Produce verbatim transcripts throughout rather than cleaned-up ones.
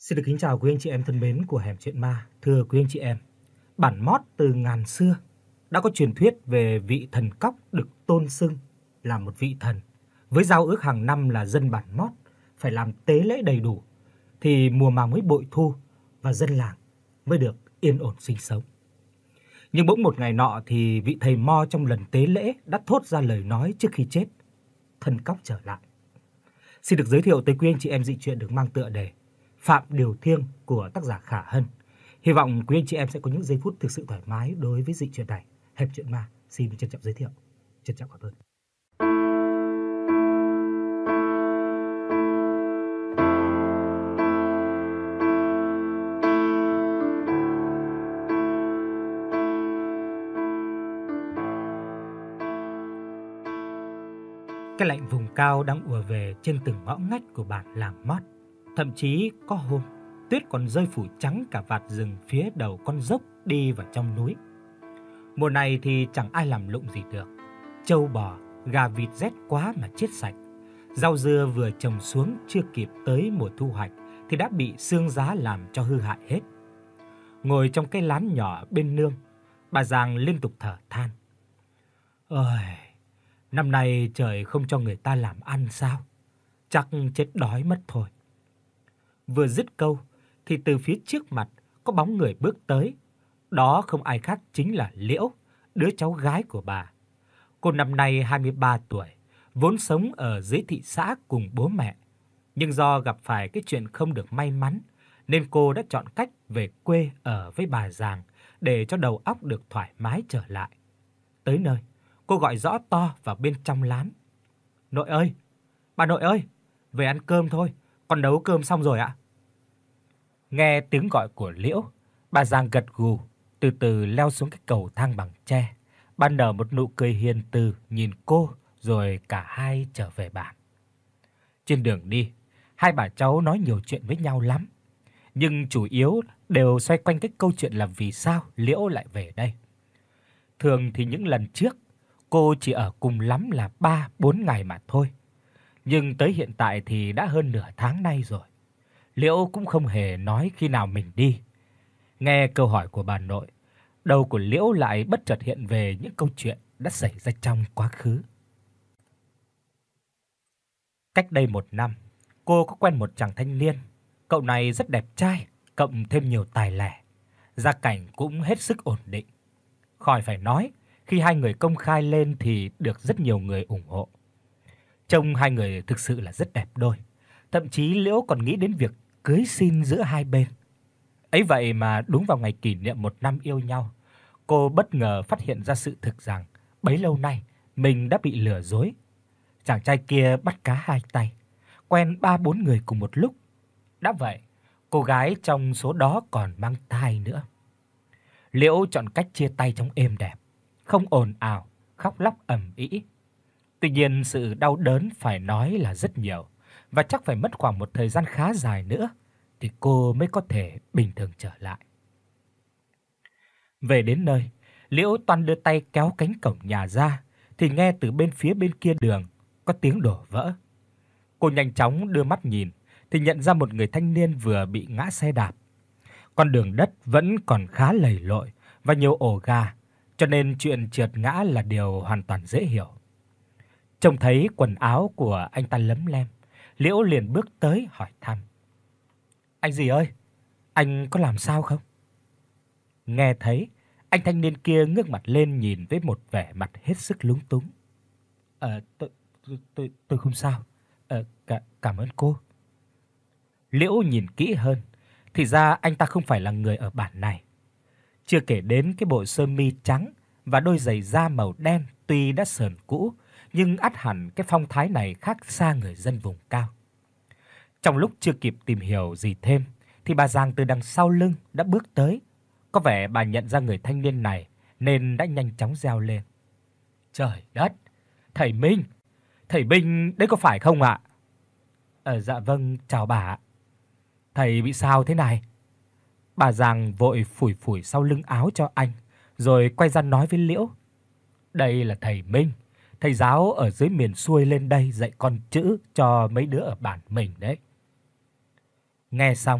Xin được kính chào quý anh chị em thân mến của Hẻm Chuyện Ma. Thưa quý anh chị em, bản mót từ ngàn xưa đã có truyền thuyết về vị thần cóc được tôn xưng là một vị thần, với giao ước hàng năm là dân bản mót phải làm tế lễ đầy đủ thì mùa màng mới bội thu và dân làng mới được yên ổn sinh sống. Nhưng bỗng một ngày nọ thì vị thầy mo trong lần tế lễ đã thốt ra lời nói trước khi chết: thần cóc trở lại. Xin được giới thiệu tới quý anh chị em dị truyện được mang tựa đề Phạm Điều Thiêng của tác giả Khả Hân. Hy vọng quý anh chị em sẽ có những giây phút thực sự thoải mái đối với dị truyện này. Hẻm Chuyện Ma xin trân trọng giới thiệu. Trân trọng cảm ơn. Cái lạnh vùng cao đang ùa về trên từng ngõ ngách của bản làng mót. Thậm chí có hôm, tuyết còn rơi phủ trắng cả vạt rừng phía đầu con dốc đi vào trong núi. Mùa này thì chẳng ai làm lụng gì được. Trâu bò, gà vịt rét quá mà chết sạch. Rau dưa vừa trồng xuống chưa kịp tới mùa thu hoạch thì đã bị sương giá làm cho hư hại hết. Ngồi trong cái lán nhỏ bên nương, bà Giàng liên tục thở than. Ôi, năm nay trời không cho người ta làm ăn sao? Chắc chết đói mất thôi. Vừa dứt câu thì từ phía trước mặt có bóng người bước tới. Đó không ai khác chính là Liễu, đứa cháu gái của bà. Cô năm nay hai mươi ba tuổi, vốn sống ở dưới thị xã cùng bố mẹ. Nhưng do gặp phải cái chuyện không được may mắn nên cô đã chọn cách về quê ở với bà Giàng để cho đầu óc được thoải mái trở lại. Tới nơi, cô gọi rõ to vào bên trong lán. Nội ơi, bà nội ơi, về ăn cơm thôi, con nấu cơm xong rồi ạ. Nghe tiếng gọi của Liễu, bà Giàng gật gù, từ từ leo xuống cái cầu thang bằng tre. Bà nở một nụ cười hiền từ nhìn cô rồi cả hai trở về bản. Trên đường đi, hai bà cháu nói nhiều chuyện với nhau lắm, nhưng chủ yếu đều xoay quanh cái câu chuyện là vì sao Liễu lại về đây. Thường thì những lần trước, cô chỉ ở cùng lắm là ba bốn ngày mà thôi. Nhưng tới hiện tại thì đã hơn nửa tháng nay rồi. Liễu cũng không hề nói khi nào mình đi. Nghe câu hỏi của bà nội, đầu của Liễu lại bất chợt hiện về những câu chuyện đã xảy ra trong quá khứ. Cách đây một năm, cô có quen một chàng thanh niên. Cậu này rất đẹp trai, cộng thêm nhiều tài lẻ, gia cảnh cũng hết sức ổn định. Khỏi phải nói, khi hai người công khai lên thì được rất nhiều người ủng hộ. Trông hai người thực sự là rất đẹp đôi. Thậm chí Liễu còn nghĩ đến việc cưới xin giữa hai bên. Ấy vậy mà đúng vào ngày kỷ niệm một năm yêu nhau, cô bất ngờ phát hiện ra sự thực rằng bấy lâu nay mình đã bị lừa dối. Chàng trai kia bắt cá hai tay, quen ba bốn người cùng một lúc. Đã vậy, cô gái trong số đó còn mang thai nữa. Liễu chọn cách chia tay trong êm đẹp, không ồn ào, khóc lóc ầm ĩ. Tuy nhiên sự đau đớn phải nói là rất nhiều, và chắc phải mất khoảng một thời gian khá dài nữa thì cô mới có thể bình thường trở lại. Về đến nơi, Liễu toan đưa tay kéo cánh cổng nhà ra thì nghe từ bên phía bên kia đường có tiếng đổ vỡ. Cô nhanh chóng đưa mắt nhìn thì nhận ra một người thanh niên vừa bị ngã xe đạp. Con đường đất vẫn còn khá lầy lội và nhiều ổ gà, cho nên chuyện trượt ngã là điều hoàn toàn dễ hiểu. Trông thấy quần áo của anh ta lấm lem, Liễu liền bước tới hỏi thăm. Anh gì ơi, anh có làm sao không? Nghe thấy, anh thanh niên kia ngước mặt lên nhìn với một vẻ mặt hết sức lúng túng. Ờ, tôi, tôi, tôi không sao. Ờ, cả, cảm ơn cô. Liễu nhìn kỹ hơn, thì ra anh ta không phải là người ở bản này. Chưa kể đến cái bộ sơ mi trắng và đôi giày da màu đen tuy đã sờn cũ, nhưng ắt hẳn cái phong thái này khác xa người dân vùng cao. Trong lúc chưa kịp tìm hiểu gì thêm thì bà Giàng từ đằng sau lưng đã bước tới. Có vẻ bà nhận ra người thanh niên này nên đã nhanh chóng reo lên. Trời đất, thầy Minh, thầy Minh đấy có phải không ạ? Ờ dạ vâng, chào bà. Thầy bị sao thế này? Bà Giàng vội phủi phủi sau lưng áo cho anh, rồi quay ra nói với Liễu. Đây là thầy Minh, thầy giáo ở dưới miền xuôi lên đây dạy con chữ cho mấy đứa ở bản mình đấy. Nghe xong,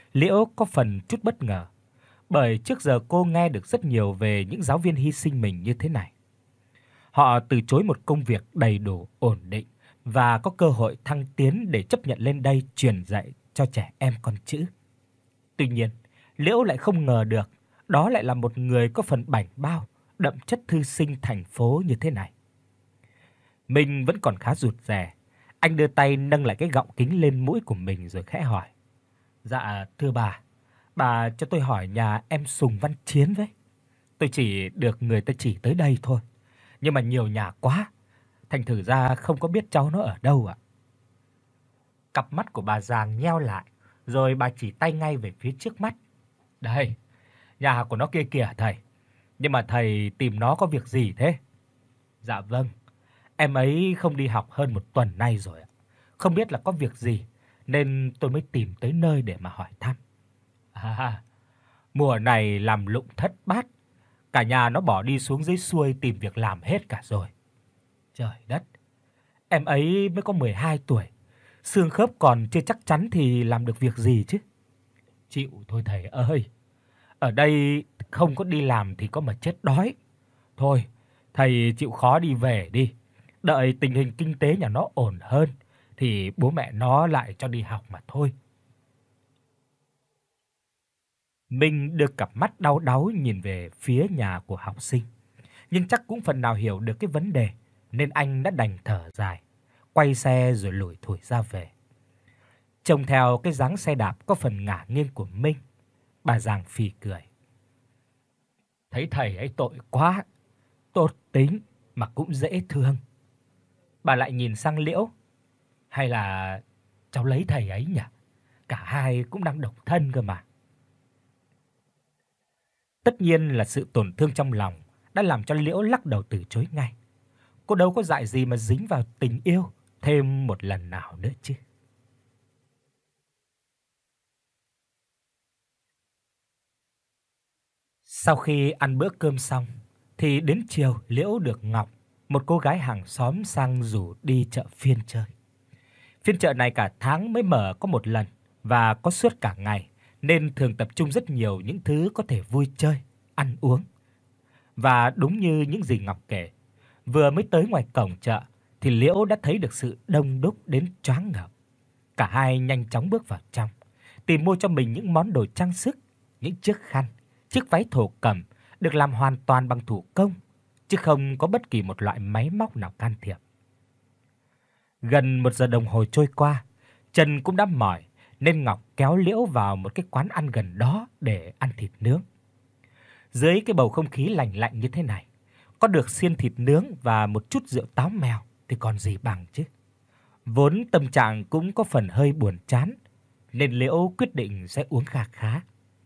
Liễu có phần chút bất ngờ, bởi trước giờ cô nghe được rất nhiều về những giáo viên hy sinh mình như thế này. Họ từ chối một công việc đầy đủ, ổn định và có cơ hội thăng tiến để chấp nhận lên đây truyền dạy cho trẻ em con chữ. Tuy nhiên, Liễu lại không ngờ được đó lại là một người có phần bảnh bao, đậm chất thư sinh thành phố như thế này. Mình vẫn còn khá rụt rè, anh đưa tay nâng lại cái gọng kính lên mũi của mình rồi khẽ hỏi: "Dạ thưa bà, bà cho tôi hỏi nhà em Sùng Văn Chiến với. Tôi chỉ được người ta chỉ tới đây thôi, nhưng mà nhiều nhà quá, thành thử ra không có biết cháu nó ở đâu ạ." Cặp mắt của bà Giàng nheo lại, rồi bà chỉ tay ngay về phía trước mắt. "Đây, nhà của nó kia kìa thầy. Nhưng mà thầy tìm nó có việc gì thế?" "Dạ vâng, em ấy không đi học hơn một tuần nay rồi ạ. Không biết là có việc gì nên tôi mới tìm tới nơi để mà hỏi thăm." "À, mùa này làm lụng thất bát, cả nhà nó bỏ đi xuống dưới xuôi tìm việc làm hết cả rồi." "Trời đất, em ấy mới có mười hai tuổi, xương khớp còn chưa chắc chắn thì làm được việc gì chứ." "Chịu thôi thầy ơi, ở đây không có đi làm thì có mà chết đói. Thôi, thầy chịu khó đi về đi, đợi tình hình kinh tế nhà nó ổn hơn thì bố mẹ nó lại cho đi học mà thôi." Mình đưa cặp mắt đau đáu nhìn về phía nhà của học sinh, nhưng chắc cũng phần nào hiểu được cái vấn đề nên anh đã đành thở dài, quay xe rồi lủi thủi ra về. Trông theo cái dáng xe đạp có phần ngả nghiêng của Minh, bà Giàng phì cười: "Thấy thầy ấy tội quá, tốt tính mà cũng dễ thương." Bà lại nhìn sang Liễu: "Hay là cháu lấy thầy ấy nhỉ? Cả hai cũng đang độc thân cơ mà." Tất nhiên là sự tổn thương trong lòng đã làm cho Liễu lắc đầu từ chối ngay. Cô đâu có dại gì mà dính vào tình yêu thêm một lần nào nữa chứ. Sau khi ăn bữa cơm xong thì đến chiều Liễu được Ngọc, một cô gái hàng xóm sang rủ đi chợ phiên chơi. Phiên chợ này cả tháng mới mở có một lần và có suốt cả ngày, nên thường tập trung rất nhiều những thứ có thể vui chơi, ăn uống. Và đúng như những gì Ngọc kể, vừa mới tới ngoài cổng chợ thì Liễu đã thấy được sự đông đúc đến choáng ngợp. Cả hai nhanh chóng bước vào trong, tìm mua cho mình những món đồ trang sức, những chiếc khăn, chiếc váy thổ cẩm được làm hoàn toàn bằng thủ công, chứ không có bất kỳ một loại máy móc nào can thiệp. Gần một giờ đồng hồ trôi qua, chân cũng đã mỏi nên Ngọc kéo Liễu vào một cái quán ăn gần đó để ăn thịt nướng. Dưới cái bầu không khí lạnh lạnh như thế này, có được xiên thịt nướng và một chút rượu táo mèo thì còn gì bằng chứ. Vốn tâm trạng cũng có phần hơi buồn chán, nên Liễu quyết định sẽ uống kha khá.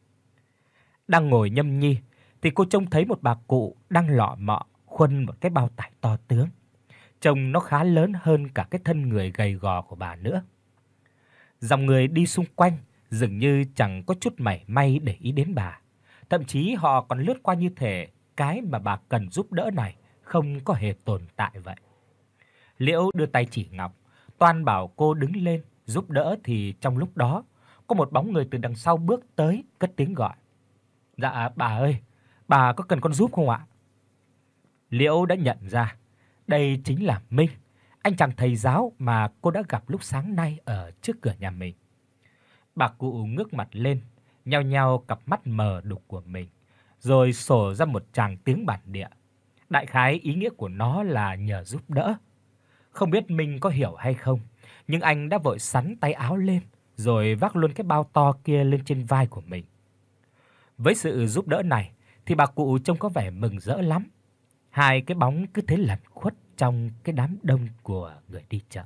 Đang ngồi nhâm nhi thì cô trông thấy một bà cụ đang lọ mọ khuân một cái bao tải to tướng. Trông nó khá lớn hơn cả cái thân người gầy gò của bà nữa. Dòng người đi xung quanh dường như chẳng có chút mảy may để ý đến bà. Thậm chí họ còn lướt qua như thể cái mà bà cần giúp đỡ này không có hề tồn tại vậy. Liễu đưa tay chỉ Ngọc, toan bảo cô đứng lên giúp đỡ thì trong lúc đó, có một bóng người từ đằng sau bước tới cất tiếng gọi: "Dạ bà ơi, bà có cần con giúp không ạ?" Liễu đã nhận ra, đây chính là Minh, anh chàng thầy giáo mà cô đã gặp lúc sáng nay ở trước cửa nhà mình. Bà cụ ngước mặt lên, nheo nheo cặp mắt mờ đục của mình, rồi sổ ra một tràng tiếng bản địa. Đại khái ý nghĩa của nó là nhờ giúp đỡ. Không biết Minh có hiểu hay không, nhưng anh đã vội xắn tay áo lên, rồi vác luôn cái bao to kia lên trên vai của mình. Với sự giúp đỡ này thì bà cụ trông có vẻ mừng rỡ lắm. Hai cái bóng cứ thế lẩn khuất trong cái đám đông của người đi chợ.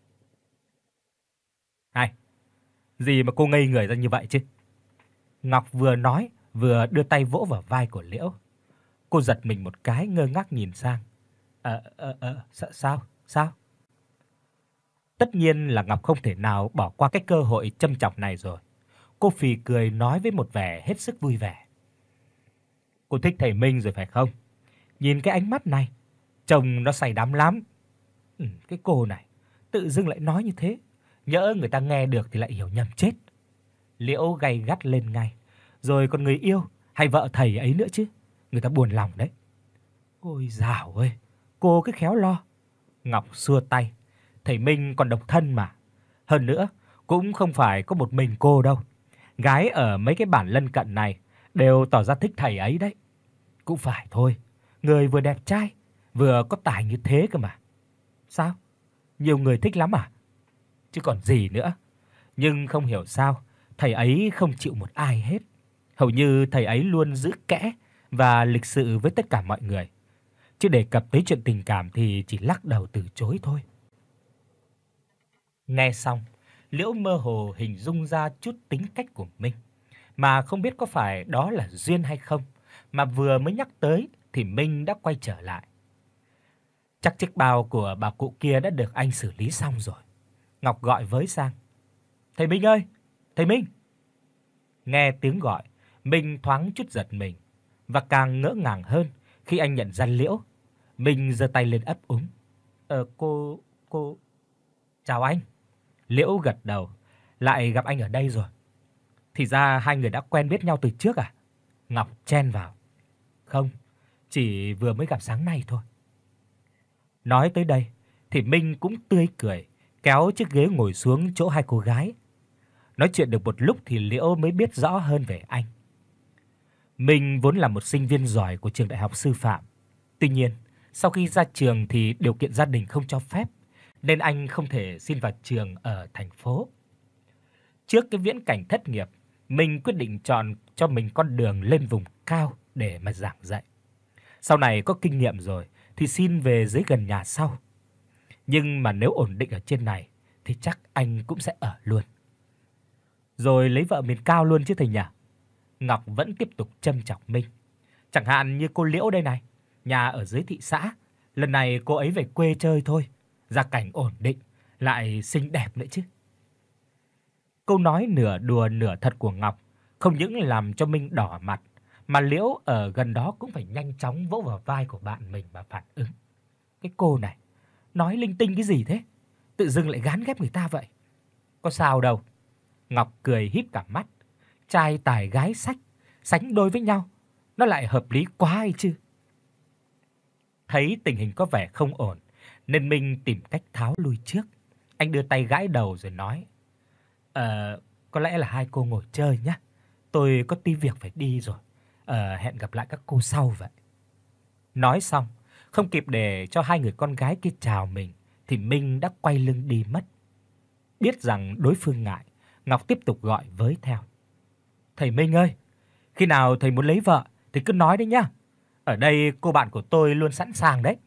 "Này, gì mà cô ngây người ra như vậy chứ?" Ngọc vừa nói vừa đưa tay vỗ vào vai của Liễu. Cô giật mình một cái, ngơ ngác nhìn sang. "Ờ ờ ờ sao? Sao?" Tất nhiên là Ngọc không thể nào bỏ qua cái cơ hội châm chọc này rồi. Cô phì cười nói với một vẻ hết sức vui vẻ: "Cô thích thầy Minh rồi phải không? Nhìn cái ánh mắt này, trông nó say đắm lắm." Ừ, cái cô này tự dưng lại nói như thế, nhỡ người ta nghe được thì lại hiểu nhầm chết. Liễu gay gắt lên ngay. Rồi còn người yêu hay vợ thầy ấy nữa chứ. Người ta buồn lòng đấy. Ôi dào ơi, cô cứ khéo lo. Ngọc xua tay. Thầy Minh còn độc thân mà. Hơn nữa, cũng không phải có một mình cô đâu. Gái ở mấy cái bản lân cận này đều tỏ ra thích thầy ấy đấy. Cũng phải thôi, người vừa đẹp trai, vừa có tài như thế cơ mà. Sao? Nhiều người thích lắm à? Chứ còn gì nữa. Nhưng không hiểu sao, thầy ấy không chịu một ai hết. Hầu như thầy ấy luôn giữ kẽ và lịch sự với tất cả mọi người. Chứ đề cập tới chuyện tình cảm thì chỉ lắc đầu từ chối thôi. Nghe xong, Liễu mơ hồ hình dung ra chút tính cách của Minh, mà không biết có phải đó là duyên hay không, mà vừa mới nhắc tới thì Minh đã quay trở lại. Chắc chiếc bao của bà cụ kia đã được anh xử lý xong rồi. Ngọc gọi với sang. "Thầy Minh ơi, thầy Minh." Nghe tiếng gọi, Minh thoáng chút giật mình và càng ngỡ ngàng hơn khi anh nhận ra Liễu. Minh giơ tay lên ấp úng. "Ờ cô cô chào anh." Liễu gật đầu, "Lại gặp anh ở đây rồi. Thì ra hai người đã quen biết nhau từ trước à?" Ngọc chen vào. "Không, chỉ vừa mới gặp sáng nay thôi." Nói tới đây thì Minh cũng tươi cười, kéo chiếc ghế ngồi xuống chỗ hai cô gái. Nói chuyện được một lúc thì Liễu mới biết rõ hơn về anh. Minh vốn là một sinh viên giỏi của trường đại học sư phạm. Tuy nhiên, sau khi ra trường thì điều kiện gia đình không cho phép, nên anh không thể xin vào trường ở thành phố. Trước cái viễn cảnh thất nghiệp, Minh quyết định chọn cho mình con đường lên vùng cao để mà giảng dạy. Sau này có kinh nghiệm rồi thì xin về dưới gần nhà sau. Nhưng mà nếu ổn định ở trên này thì chắc anh cũng sẽ ở luôn. Rồi lấy vợ miền cao luôn chứ thầy nhỉ? Ngọc vẫn tiếp tục châm chọc Minh. Chẳng hạn như cô Liễu đây này, nhà ở dưới thị xã, lần này cô ấy về quê chơi thôi, gia cảnh ổn định, lại xinh đẹp nữa chứ. Câu nói nửa đùa nửa thật của Ngọc không những làm cho Minh đỏ mặt, mà Liễu ở gần đó cũng phải nhanh chóng vỗ vào vai của bạn mình mà phản ứng. Cái cô này, nói linh tinh cái gì thế? Tự dưng lại gán ghép người ta vậy. Có sao đâu. Ngọc cười híp cả mắt. Trai tài gái sách, sánh đôi với nhau, nó lại hợp lý quá ấy chứ. Thấy tình hình có vẻ không ổn, nên Minh tìm cách tháo lui trước. Anh đưa tay gãi đầu rồi nói: "Ờ, có lẽ là hai cô ngồi chơi nhé. Tôi có tí việc phải đi rồi. Ờ, hẹn gặp lại các cô sau vậy." Nói xong, không kịp để cho hai người con gái kia chào mình thì Minh đã quay lưng đi mất. Biết rằng đối phương ngại, Ngọc tiếp tục gọi với theo. "Thầy Minh ơi, khi nào thầy muốn lấy vợ thì cứ nói đấy nhá. Ở đây cô bạn của tôi luôn sẵn sàng đấy."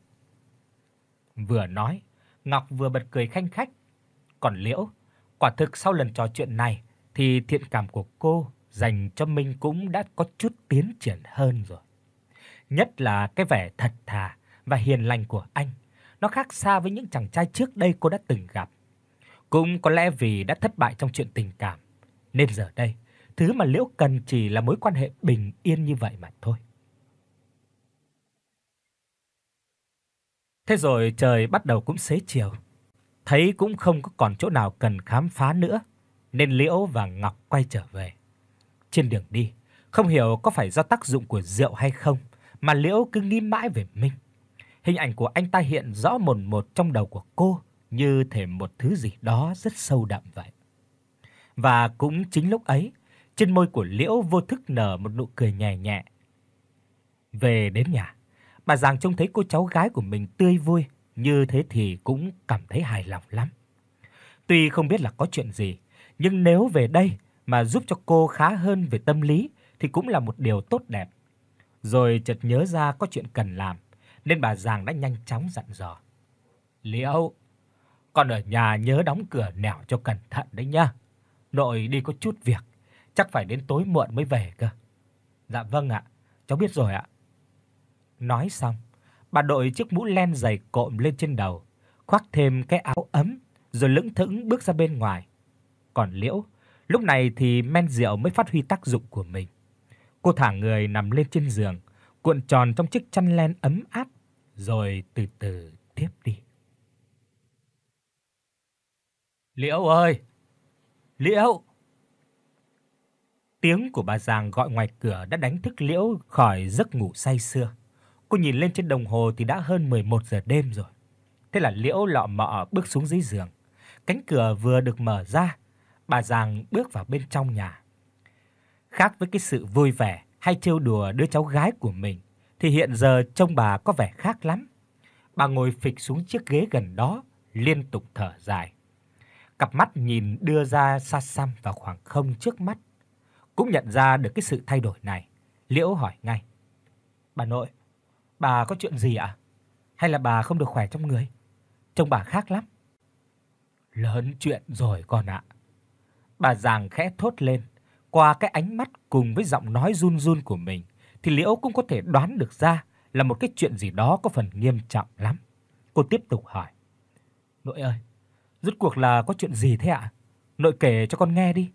Vừa nói, Ngọc vừa bật cười khanh khách. Còn Liễu, quả thực sau lần trò chuyện này thì thiện cảm của cô dành cho Minh cũng đã có chút tiến triển hơn rồi. Nhất là cái vẻ thật thà và hiền lành của anh, nó khác xa với những chàng trai trước đây cô đã từng gặp. Cũng có lẽ vì đã thất bại trong chuyện tình cảm, nên giờ đây, thứ mà Liễu cần chỉ là mối quan hệ bình yên như vậy mà thôi. Thế rồi trời bắt đầu cũng xế chiều. Thấy cũng không có còn chỗ nào cần khám phá nữa, nên Liễu và Ngọc quay trở về. Trên đường đi, không hiểu có phải do tác dụng của rượu hay không, mà Liễu cứ nghĩ mãi về Minh. Hình ảnh của anh ta hiện rõ mồn một trong đầu của cô, như thể một thứ gì đó rất sâu đậm vậy. Và cũng chính lúc ấy, trên môi của Liễu vô thức nở một nụ cười nhẹ nhẹ. Về đến nhà, bà Giàng trông thấy cô cháu gái của mình tươi vui, như thế thì cũng cảm thấy hài lòng lắm. Tuy không biết là có chuyện gì, nhưng nếu về đây mà giúp cho cô khá hơn về tâm lý thì cũng là một điều tốt đẹp. Rồi chợt nhớ ra có chuyện cần làm, nên bà Giàng đã nhanh chóng dặn dò. "Liễu, con ở nhà nhớ đóng cửa nẻo cho cẩn thận đấy nhá. Nội đi có chút việc, chắc phải đến tối muộn mới về cơ." "Dạ vâng ạ, cháu biết rồi ạ." Nói xong, bà đội chiếc mũ len dày cộm lên trên đầu, khoác thêm cái áo ấm rồi lững thững bước ra bên ngoài. Còn Liễu, lúc này thì men rượu mới phát huy tác dụng của mình. Cô thả người nằm lên trên giường, cuộn tròn trong chiếc chăn len ấm áp rồi từ từ thiếp đi. "Liễu ơi! Liễu!" Tiếng của bà Giàng gọi ngoài cửa đã đánh thức Liễu khỏi giấc ngủ say sưa. Cô nhìn lên trên đồng hồ thì đã hơn mười một giờ đêm rồi. Thế là Liễu lọ mọ bước xuống dưới giường. Cánh cửa vừa được mở ra, bà Giàng bước vào bên trong nhà. Khác với cái sự vui vẻ hay trêu đùa đứa cháu gái của mình, thì hiện giờ trông bà có vẻ khác lắm. Bà ngồi phịch xuống chiếc ghế gần đó, liên tục thở dài. Cặp mắt nhìn đưa ra xa xăm vào khoảng không trước mắt. Cũng nhận ra được cái sự thay đổi này, Liễu hỏi ngay: "Bà nội, bà có chuyện gì ạ? Hay là bà không được khỏe trong người? Trông bà khác lắm." "Lớn chuyện rồi con ạ." Bà Giàng khẽ thốt lên. Qua cái ánh mắt cùng với giọng nói run run của mình thì Liễu cũng có thể đoán được ra là một cái chuyện gì đó có phần nghiêm trọng lắm. Cô tiếp tục hỏi: "Nội ơi, rốt cuộc là có chuyện gì thế ạ? Nội kể cho con nghe đi."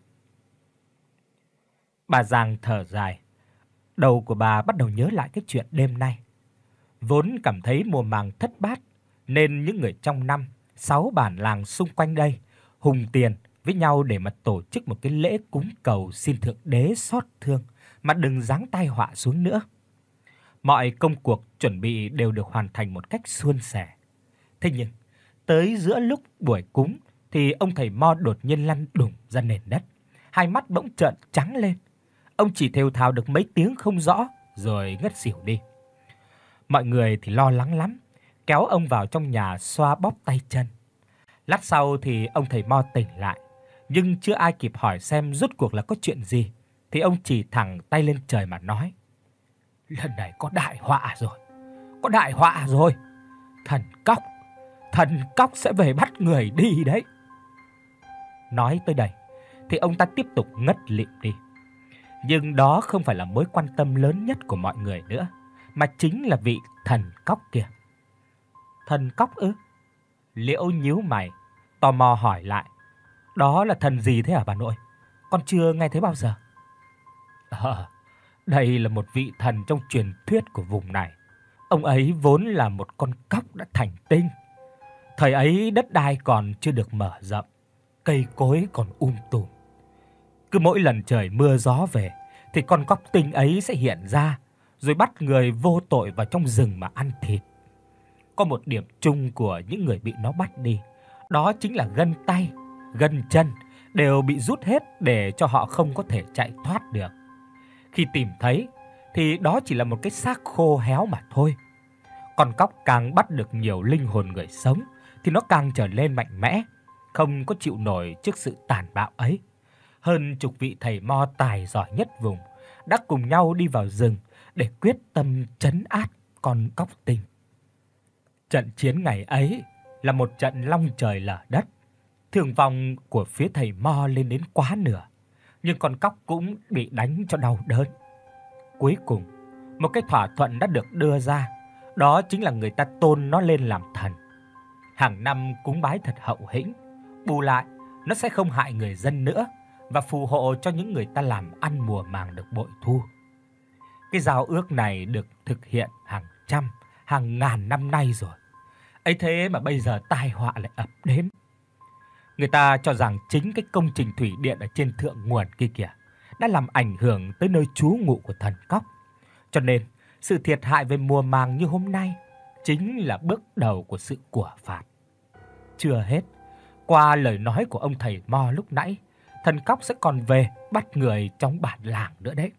Bà Giàng thở dài. Đầu của bà bắt đầu nhớ lại cái chuyện đêm nay. Vốn cảm thấy mùa màng thất bát nên những người trong năm, sáu bản làng xung quanh đây hùng tiền với nhau để mà tổ chức một cái lễ cúng cầu xin thượng đế xót thương mà đừng giáng tai họa xuống nữa. Mọi công cuộc chuẩn bị đều được hoàn thành một cách suôn sẻ. Thế nhưng, tới giữa lúc buổi cúng thì ông thầy Mo đột nhiên lăn đùng ra nền đất, hai mắt bỗng trợn trắng lên. Ông chỉ thều thào được mấy tiếng không rõ rồi ngất xỉu đi. Mọi người thì lo lắng lắm, kéo ông vào trong nhà xoa bóp tay chân. Lát sau thì ông thầy Mo tỉnh lại, nhưng chưa ai kịp hỏi xem rốt cuộc là có chuyện gì thì ông chỉ thẳng tay lên trời mà nói: "Lần này có đại họa rồi, có đại họa rồi. Thần cóc, thần cóc sẽ về bắt người đi đấy." Nói tới đây thì ông ta tiếp tục ngất lịm đi. Nhưng đó không phải là mối quan tâm lớn nhất của mọi người nữa, mà chính là vị thần cóc kia. Thần cóc ư? Liễu nhíu mày, tò mò hỏi lại: "Đó là thần gì thế hả bà nội? Con chưa nghe thấy bao giờ." "Ờ, đây là một vị thần trong truyền thuyết của vùng này. Ông ấy vốn là một con cóc đã thành tinh. Thời ấy đất đai còn chưa được mở rộng, cây cối còn um tùm. Cứ mỗi lần trời mưa gió về thì con cóc tinh ấy sẽ hiện ra, rồi bắt người vô tội vào trong rừng mà ăn thịt. Có một điểm chung của những người bị nó bắt đi, đó chính là gân tay, gân chân đều bị rút hết để cho họ không có thể chạy thoát được. Khi tìm thấy thì đó chỉ là một cái xác khô héo mà thôi. Con cóc càng bắt được nhiều linh hồn người sống thì nó càng trở nên mạnh mẽ, không có chịu nổi trước sự tàn bạo ấy. Hơn chục vị thầy mo tài giỏi nhất vùng đã cùng nhau đi vào rừng để quyết tâm trấn áp con cóc tinh. Trận chiến ngày ấy là một trận long trời lở đất. Thương vong của phía thầy mo lên đến quá nửa, nhưng con cóc cũng bị đánh cho đau đớn. Cuối cùng, một cái thỏa thuận đã được đưa ra, đó chính là người ta tôn nó lên làm thần. Hàng năm cúng bái thật hậu hĩnh, bù lại nó sẽ không hại người dân nữa và phù hộ cho những người ta làm ăn mùa màng được bội thu. Cái giao ước này được thực hiện hàng trăm, hàng ngàn năm nay rồi. Ấy thế mà bây giờ tai họa lại ập đến. Người ta cho rằng chính cái công trình thủy điện ở trên thượng nguồn kia kìa đã làm ảnh hưởng tới nơi trú ngụ của thần cóc. Cho nên, sự thiệt hại về mùa màng như hôm nay chính là bước đầu của sự của phạt. Chưa hết, qua lời nói của ông thầy mo lúc nãy, thần cóc sẽ còn về bắt người trong bản làng nữa đấy.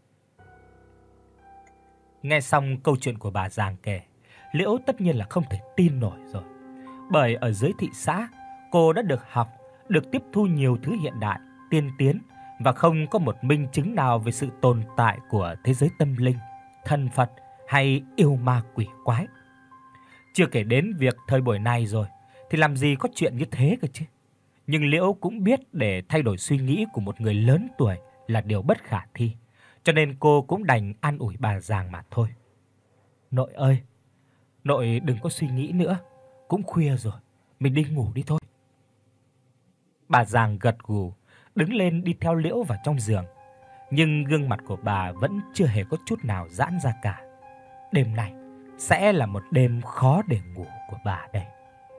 Nghe xong câu chuyện của bà Giàng kể, Liễu tất nhiên là không thể tin nổi rồi. Bởi ở dưới thị xã, cô đã được học, được tiếp thu nhiều thứ hiện đại, tiên tiến và không có một minh chứng nào về sự tồn tại của thế giới tâm linh, thần Phật hay yêu ma quỷ quái. Chưa kể đến việc thời buổi này rồi thì làm gì có chuyện như thế cơ chứ. Nhưng Liễu cũng biết để thay đổi suy nghĩ của một người lớn tuổi là điều bất khả thi, cho nên cô cũng đành an ủi bà Giàng mà thôi. "Nội ơi, nội đừng có suy nghĩ nữa, cũng khuya rồi, mình đi ngủ đi thôi." Bà Giàng gật gù, đứng lên đi theo Liễu vào trong giường, nhưng gương mặt của bà vẫn chưa hề có chút nào giãn ra cả. Đêm này sẽ là một đêm khó để ngủ của bà đây.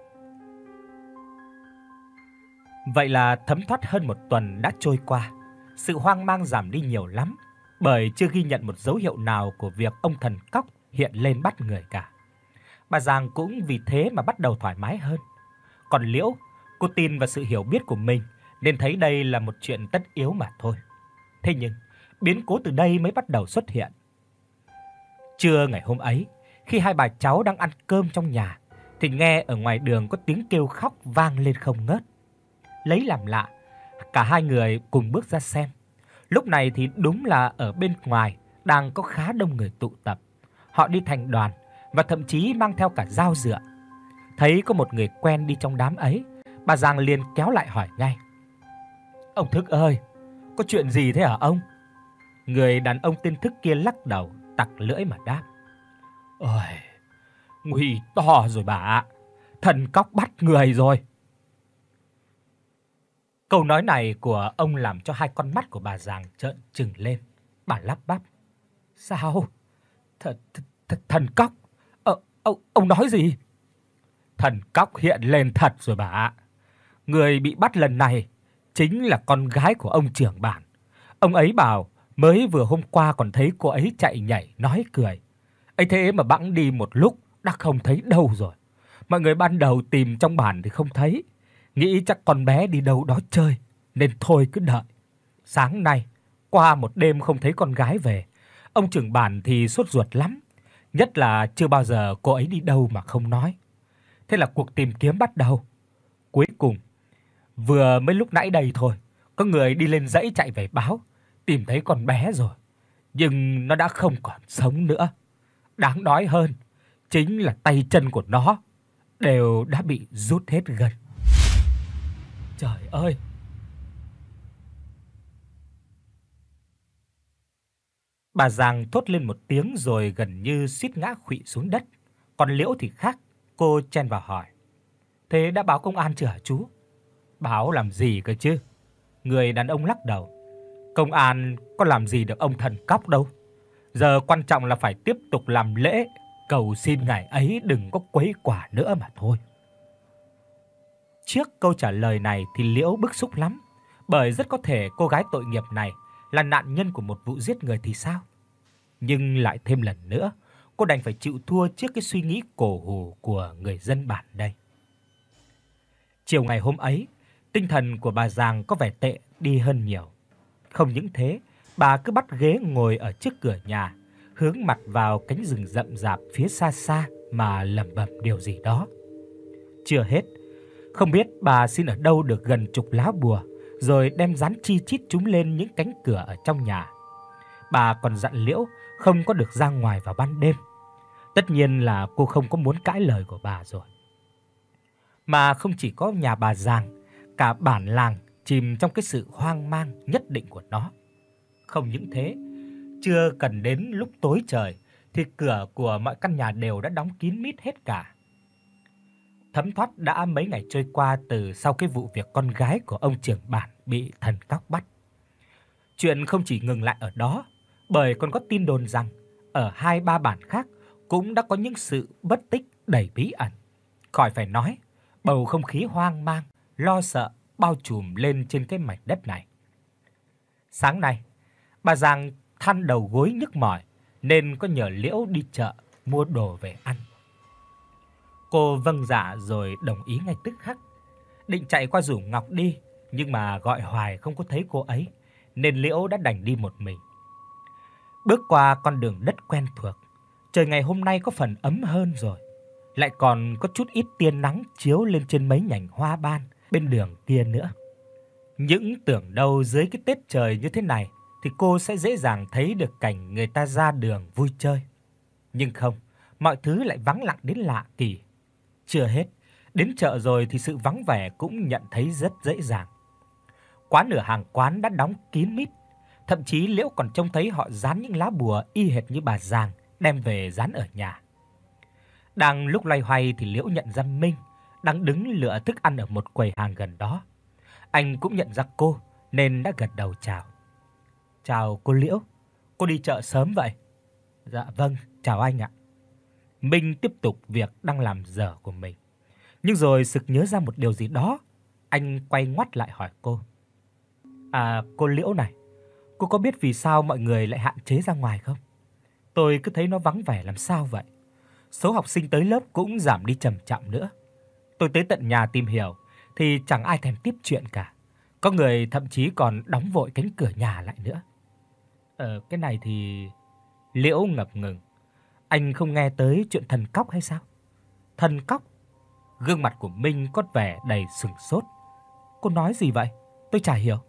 Vậy là thấm thoát hơn một tuần đã trôi qua. Sự hoang mang giảm đi nhiều lắm, bởi chưa ghi nhận một dấu hiệu nào của việc ông thần cóc hiện lên bắt người cả. Bà Giàng cũng vì thế mà bắt đầu thoải mái hơn. Còn Liễu, cô tin vào sự hiểu biết của mình nên thấy đây là một chuyện tất yếu mà thôi. Thế nhưng, biến cố từ đây mới bắt đầu xuất hiện. Trưa ngày hôm ấy, khi hai bà cháu đang ăn cơm trong nhà thì nghe ở ngoài đường có tiếng kêu khóc vang lên không ngớt. Lấy làm lạ, cả hai người cùng bước ra xem. Lúc này thì đúng là ở bên ngoài đang có khá đông người tụ tập. Họ đi thành đoàn và thậm chí mang theo cả dao dựa. Thấy có một người quen đi trong đám ấy, bà Giàng liền kéo lại hỏi ngay: "Ông Thức ơi, có chuyện gì thế hả ông?" Người đàn ông tên Thức kia lắc đầu, tặc lưỡi mà đáp: "Ôi, nguy to rồi bà ạ, thần cóc bắt người rồi." Câu nói này của ông làm cho hai con mắt của bà Giàng trợn trừng lên. Bà lắp bắp: "Sao? Thật thật thần cóc? Ờ ông ông nói gì?" "Thần cóc hiện lên thật rồi bà ạ. Người bị bắt lần này chính là con gái của ông trưởng bản. Ông ấy bảo mới vừa hôm qua còn thấy cô ấy chạy nhảy nói cười. Ấy thế mà bẵng đi một lúc đã không thấy đâu rồi. Mọi người ban đầu tìm trong bản thì không thấy, nghĩ chắc con bé đi đâu đó chơi nên thôi cứ đợi. Sáng nay qua một đêm không thấy con gái về, ông trưởng bản thì sốt ruột lắm, nhất là chưa bao giờ cô ấy đi đâu mà không nói. Thế là cuộc tìm kiếm bắt đầu. Cuối cùng vừa mới lúc nãy đây thôi, có người đi lên dãy chạy về báo tìm thấy con bé rồi, nhưng nó đã không còn sống nữa. Đáng nói hơn chính là tay chân của nó đều đã bị rút hết gân." Trời ơi! Bà Giàng thốt lên một tiếng rồi gần như suýt ngã khuỵu xuống đất. Còn Liễu thì khác, cô chen vào hỏi: "Thế đã báo công an chưa hả chú?" "Báo làm gì cơ chứ?" Người đàn ông lắc đầu: "Công an có làm gì được ông thần cóc đâu. Giờ quan trọng là phải tiếp tục làm lễ, cầu xin ngài ấy đừng có quấy quả nữa mà thôi." Trước câu trả lời này thì Liễu bức xúc lắm, bởi rất có thể cô gái tội nghiệp này là nạn nhân của một vụ giết người thì sao. Nhưng lại thêm lần nữa, cô đành phải chịu thua trước cái suy nghĩ cổ hủ của người dân bản đây. Chiều ngày hôm ấy, tinh thần của bà Giàng có vẻ tệ đi hơn nhiều. Không những thế, bà cứ bắt ghế ngồi ở trước cửa nhà, hướng mặt vào cánh rừng rậm rạp phía xa xa mà lẩm bẩm điều gì đó. Chưa hết, không biết bà xin ở đâu được gần chục lá bùa, rồi đem dán chi chít chúng lên những cánh cửa ở trong nhà. Bà còn dặn Liễu không có được ra ngoài vào ban đêm. Tất nhiên là cô không có muốn cãi lời của bà rồi. Mà không chỉ có nhà bà Giàng, cả bản làng chìm trong cái sự hoang mang nhất định của nó. Không những thế, chưa cần đến lúc tối trời thì cửa của mọi căn nhà đều đã đóng kín mít hết cả. Thấm thoát đã mấy ngày trôi qua từ sau cái vụ việc con gái của ông trưởng bản bị thần cóc bắt. Chuyện không chỉ ngừng lại ở đó, bởi còn có tin đồn rằng ở hai ba bản khác cũng đã có những sự bất tích đầy bí ẩn. Khỏi phải nói, bầu không khí hoang mang, lo sợ bao trùm lên trên cái mảnh đất này. Sáng nay, bà Giàng than đầu gối nhức mỏi nên có nhờ Liễu đi chợ mua đồ về ăn. Cô vâng dạ rồi đồng ý ngay tức khắc. Định chạy qua rủ Ngọc đi, nhưng mà gọi hoài không có thấy cô ấy, nên Liễu đã đành đi một mình. Bước qua con đường đất quen thuộc, trời ngày hôm nay có phần ấm hơn rồi, lại còn có chút ít tia nắng chiếu lên trên mấy nhành hoa ban bên đường kia nữa. Những tưởng đâu dưới cái tiết trời như thế này thì cô sẽ dễ dàng thấy được cảnh người ta ra đường vui chơi. Nhưng không, mọi thứ lại vắng lặng đến lạ kỳ. Chưa hết, đến chợ rồi thì sự vắng vẻ cũng nhận thấy rất dễ dàng. Quá nửa hàng quán đã đóng kín mít, thậm chí Liễu còn trông thấy họ dán những lá bùa y hệt như bà Giàng đem về dán ở nhà. Đang lúc loay hoay thì Liễu nhận ra Minh đang đứng lựa thức ăn ở một quầy hàng gần đó. Anh cũng nhận ra cô nên đã gật đầu chào. "Chào cô Liễu, cô đi chợ sớm vậy?" "Dạ vâng, chào anh ạ." Minh tiếp tục việc đang làm dở của mình. Nhưng rồi sực nhớ ra một điều gì đó, anh quay ngoắt lại hỏi cô: "À cô Liễu này, Cô có biết vì sao mọi người lại hạn chế ra ngoài không? Tôi cứ thấy nó vắng vẻ làm sao vậy. Số học sinh tới lớp cũng giảm đi trầm trọng nữa. Tôi tới tận nhà tìm hiểu thì chẳng ai thèm tiếp chuyện cả. Có người thậm chí còn đóng vội cánh cửa nhà lại nữa. Ờ cái này thì Liễu ngập ngừng. Anh không nghe tới chuyện thần cóc hay sao? Thần cóc? Gương mặt của Minh có vẻ đầy sửng sốt. Cô nói gì vậy? Tôi chả hiểu.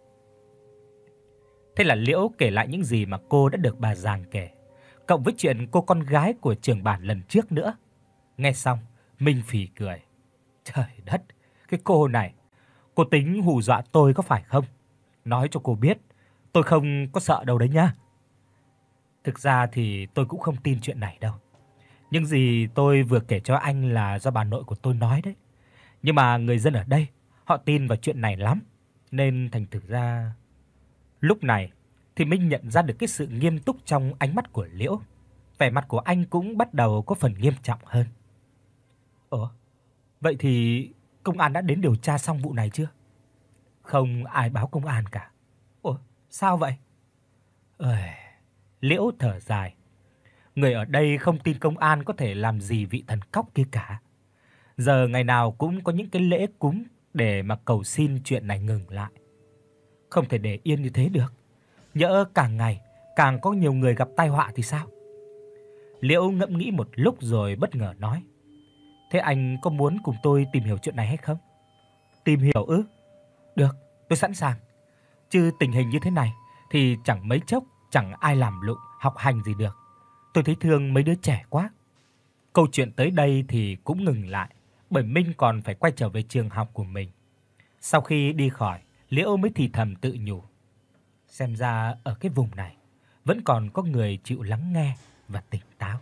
Thế là Liễu kể lại những gì mà cô đã được bà Giàng kể, cộng với chuyện cô con gái của trưởng bản lần trước nữa. Nghe xong, Minh phì cười. Trời đất, cái cô này, cô tính hù dọa tôi có phải không? Nói cho cô biết, tôi không có sợ đâu đấy nhá. Thực ra thì tôi cũng không tin chuyện này đâu. Những gì tôi vừa kể cho anh là do bà nội của tôi nói đấy. Nhưng mà người dân ở đây, họ tin vào chuyện này lắm, nên thành thử ra lúc này thì Minh nhận ra được cái sự nghiêm túc trong ánh mắt của Liễu. Vẻ mặt của anh cũng bắt đầu có phần nghiêm trọng hơn. Ủa, vậy thì công an đã đến điều tra xong vụ này chưa? Không ai báo công an cả. Ủa, sao vậy? Ơi, Liễu thở dài. Người ở đây không tin công an có thể làm gì vị thần cóc kia cả. Giờ ngày nào cũng có những cái lễ cúng để mà cầu xin chuyện này ngừng lại. Không thể để yên như thế được. Nhỡ càng ngày càng có nhiều người gặp tai họa thì sao? Liễu ngẫm nghĩ một lúc rồi bất ngờ nói: "Thế anh có muốn cùng tôi tìm hiểu chuyện này hay không?" "Tìm hiểu ư? Được, tôi sẵn sàng. Chứ tình hình như thế này thì chẳng mấy chốc chẳng ai làm lụng học hành gì được. Tôi thấy thương mấy đứa trẻ quá." Câu chuyện tới đây thì cũng ngừng lại, bởi Minh còn phải quay trở về trường học của mình. Sau khi đi khỏi, Liễu mới thì thầm tự nhủ: xem ra ở cái vùng này vẫn còn có người chịu lắng nghe và tỉnh táo.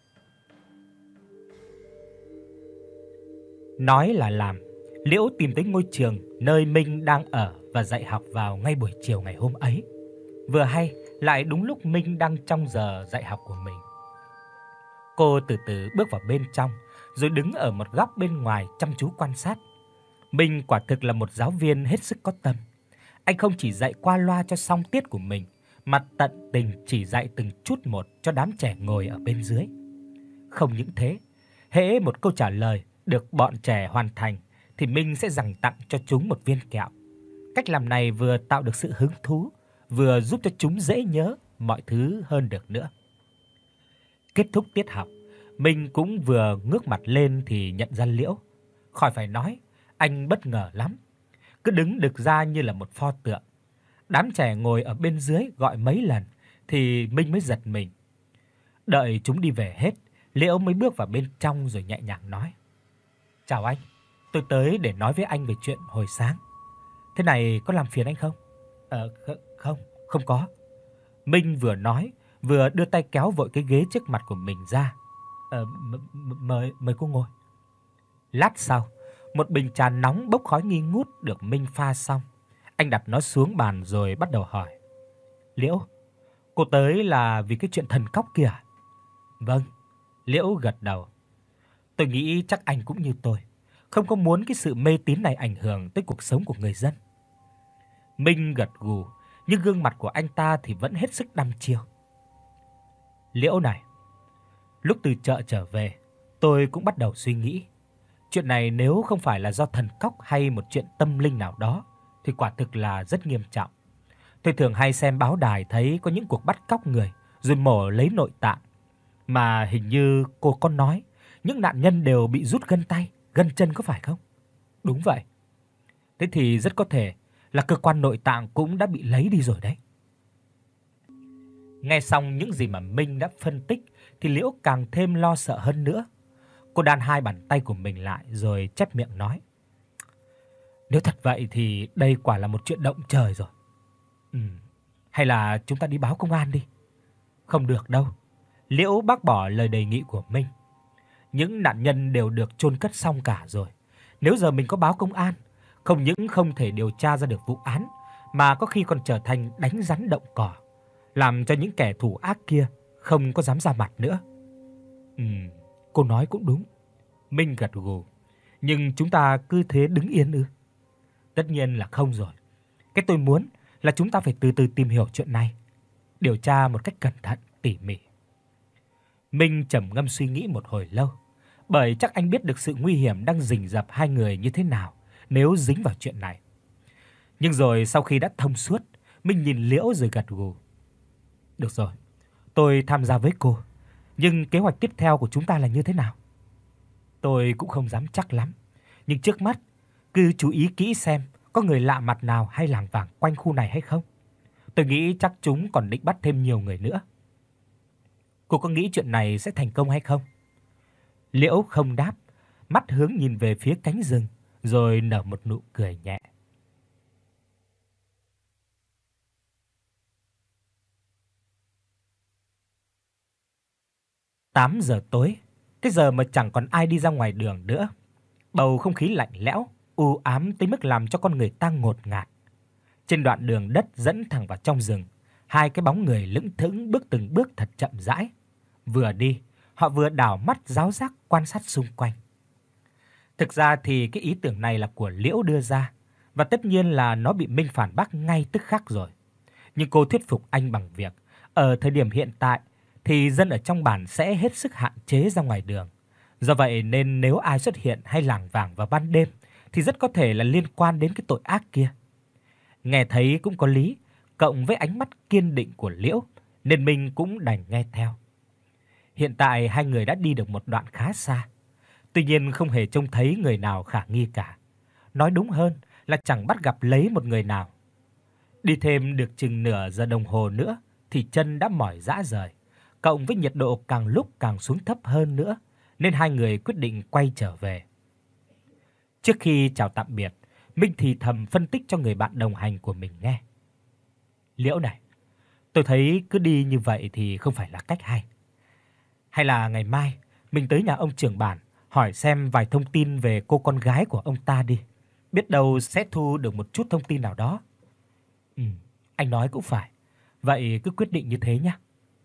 Nói là làm, Liễu tìm tới ngôi trường nơi Minh đang ở và dạy học vào ngay buổi chiều ngày hôm ấy. Vừa hay lại đúng lúc Minh đang trong giờ dạy học của mình. Cô từ từ bước vào bên trong, rồi đứng ở một góc bên ngoài chăm chú quan sát. Minh quả thực là một giáo viên hết sức có tâm. Anh không chỉ dạy qua loa cho xong tiết của mình, mà tận tình chỉ dạy từng chút một cho đám trẻ ngồi ở bên dưới. Không những thế, hễ một câu trả lời được bọn trẻ hoàn thành thì Minh sẽ dành tặng cho chúng một viên kẹo. Cách làm này vừa tạo được sự hứng thú, vừa giúp cho chúng dễ nhớ mọi thứ hơn được nữa. Kết thúc tiết học, Minh cũng vừa ngước mặt lên thì nhận ra Liễu. Khỏi phải nói, anh bất ngờ lắm. Cứ đứng đực ra như là một pho tượng. Đám trẻ ngồi ở bên dưới gọi mấy lần thì Minh mới giật mình. Đợi chúng đi về hết, Liễu mới bước vào bên trong rồi nhẹ nhàng nói: "Chào anh, tôi tới để nói với anh về chuyện hồi sáng. Thế này có làm phiền anh không?" "Ờ kh- không, không có." Minh vừa nói, vừa đưa tay kéo vội cái ghế trước mặt của mình ra. "Ờ m- m- mời mời cô ngồi." Lát sau, một bình trà nóng bốc khói nghi ngút được Minh pha xong. Anh đặt nó xuống bàn rồi bắt đầu hỏi: "Liễu, cô tới là vì cái chuyện thần cóc kia à?" "Vâng." Liễu gật đầu. "Tôi nghĩ chắc anh cũng như tôi, không có muốn cái sự mê tín này ảnh hưởng tới cuộc sống của người dân." Minh gật gù, nhưng gương mặt của anh ta thì vẫn hết sức đăm chiêu. "Liễu này, lúc từ chợ trở về, tôi cũng bắt đầu suy nghĩ. Chuyện này nếu không phải là do thần cóc hay một chuyện tâm linh nào đó thì quả thực là rất nghiêm trọng. Tôi thường hay xem báo đài thấy có những cuộc bắt cóc người rồi mổ lấy nội tạng, mà hình như cô có nói những nạn nhân đều bị rút gân tay, gân chân có phải không?" "Đúng vậy." "Thế thì rất có thể là cơ quan nội tạng cũng đã bị lấy đi rồi đấy." Nghe xong những gì mà Minh đã phân tích thì Liễu càng thêm lo sợ hơn nữa. Cô đan hai bàn tay của mình lại rồi chép miệng nói: "Nếu thật vậy thì đây quả là một chuyện động trời rồi. Ừm, hay là chúng ta đi báo công an đi." "Không được đâu." Liễu bác bỏ lời đề nghị của Minh. "Những nạn nhân đều được chôn cất xong cả rồi. Nếu giờ mình có báo công an, không những không thể điều tra ra được vụ án, mà có khi còn trở thành đánh rắn động cỏ, làm cho những kẻ thủ ác kia không có dám ra mặt nữa." "Ừm, cô nói cũng đúng." Minh gật gù. "Nhưng chúng ta cứ thế đứng yên ư?" "Tất nhiên là không rồi. Cái tôi muốn là chúng ta phải từ từ tìm hiểu chuyện này, điều tra một cách cẩn thận, tỉ mỉ. Minh trầm ngâm suy nghĩ một hồi lâu, bởi chắc anh biết được sự nguy hiểm đang rình rập hai người như thế nào nếu dính vào chuyện này. Nhưng rồi sau khi đã thông suốt, Minh nhìn Liễu rồi gật gù. Được rồi, tôi tham gia với cô, nhưng kế hoạch tiếp theo của chúng ta là như thế nào? Tôi cũng không dám chắc lắm, nhưng trước mắt cứ chú ý kỹ xem có người lạ mặt nào hay lảng vảng quanh khu này hay không. Tôi nghĩ chắc chúng còn định bắt thêm nhiều người nữa. Cô có nghĩ chuyện này sẽ thành công hay không? Liễu không đáp, mắt hướng nhìn về phía cánh rừng rồi nở một nụ cười nhẹ. tám giờ tối, cái giờ mà chẳng còn ai đi ra ngoài đường nữa. Bầu không khí lạnh lẽo, u ám tới mức làm cho con người ta ngột ngạt. Trên đoạn đường đất dẫn thẳng vào trong rừng, hai cái bóng người lững thững bước từng bước thật chậm rãi. Vừa đi, họ vừa đảo mắt giáo giác quan sát xung quanh. Thực ra thì cái ý tưởng này là của Liễu đưa ra, và tất nhiên là nó bị Minh phản bác ngay tức khắc rồi. Nhưng cô thuyết phục anh bằng việc ở thời điểm hiện tại thì dân ở trong bản sẽ hết sức hạn chế ra ngoài đường. Do vậy nên nếu ai xuất hiện hay lảng vảng vào ban đêm thì rất có thể là liên quan đến cái tội ác kia. Nghe thấy cũng có lý, cộng với ánh mắt kiên định của Liễu nên Minh cũng đành nghe theo. Hiện tại hai người đã đi được một đoạn khá xa, tuy nhiên không hề trông thấy người nào khả nghi cả. Nói đúng hơn là chẳng bắt gặp lấy một người nào. Đi thêm được chừng nửa giờ đồng hồ nữa thì chân đã mỏi rã rời, cộng với nhiệt độ càng lúc càng xuống thấp hơn nữa, nên hai người quyết định quay trở về. Trước khi chào tạm biệt, Minh thì thầm phân tích cho người bạn đồng hành của mình nghe. Liễu này, tôi thấy cứ đi như vậy thì không phải là cách hay. Hay là ngày mai mình tới nhà ông trưởng bản hỏi xem vài thông tin về cô con gái của ông ta đi, biết đâu sẽ thu được một chút thông tin nào đó. Ừ, anh nói cũng phải. Vậy cứ quyết định như thế nhé.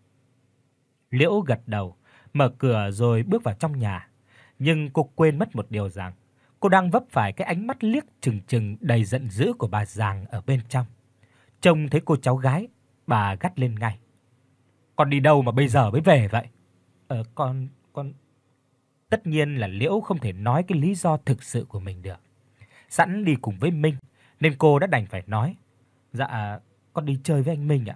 Liễu gật đầu, mở cửa rồi bước vào trong nhà, nhưng cô quên mất một điều rằng cô đang vấp phải cái ánh mắt liếc trừng trừng đầy giận dữ của bà Giàng ở bên trong. Trông thấy cô cháu gái, bà gắt lên ngay. Con đi đâu mà bây giờ mới về vậy? Ờ con con Tất nhiên là Liễu không thể nói cái lý do thực sự của mình được. Sẵn đi cùng với Minh nên cô đã đành phải nói, dạ con đi chơi với anh Minh ạ.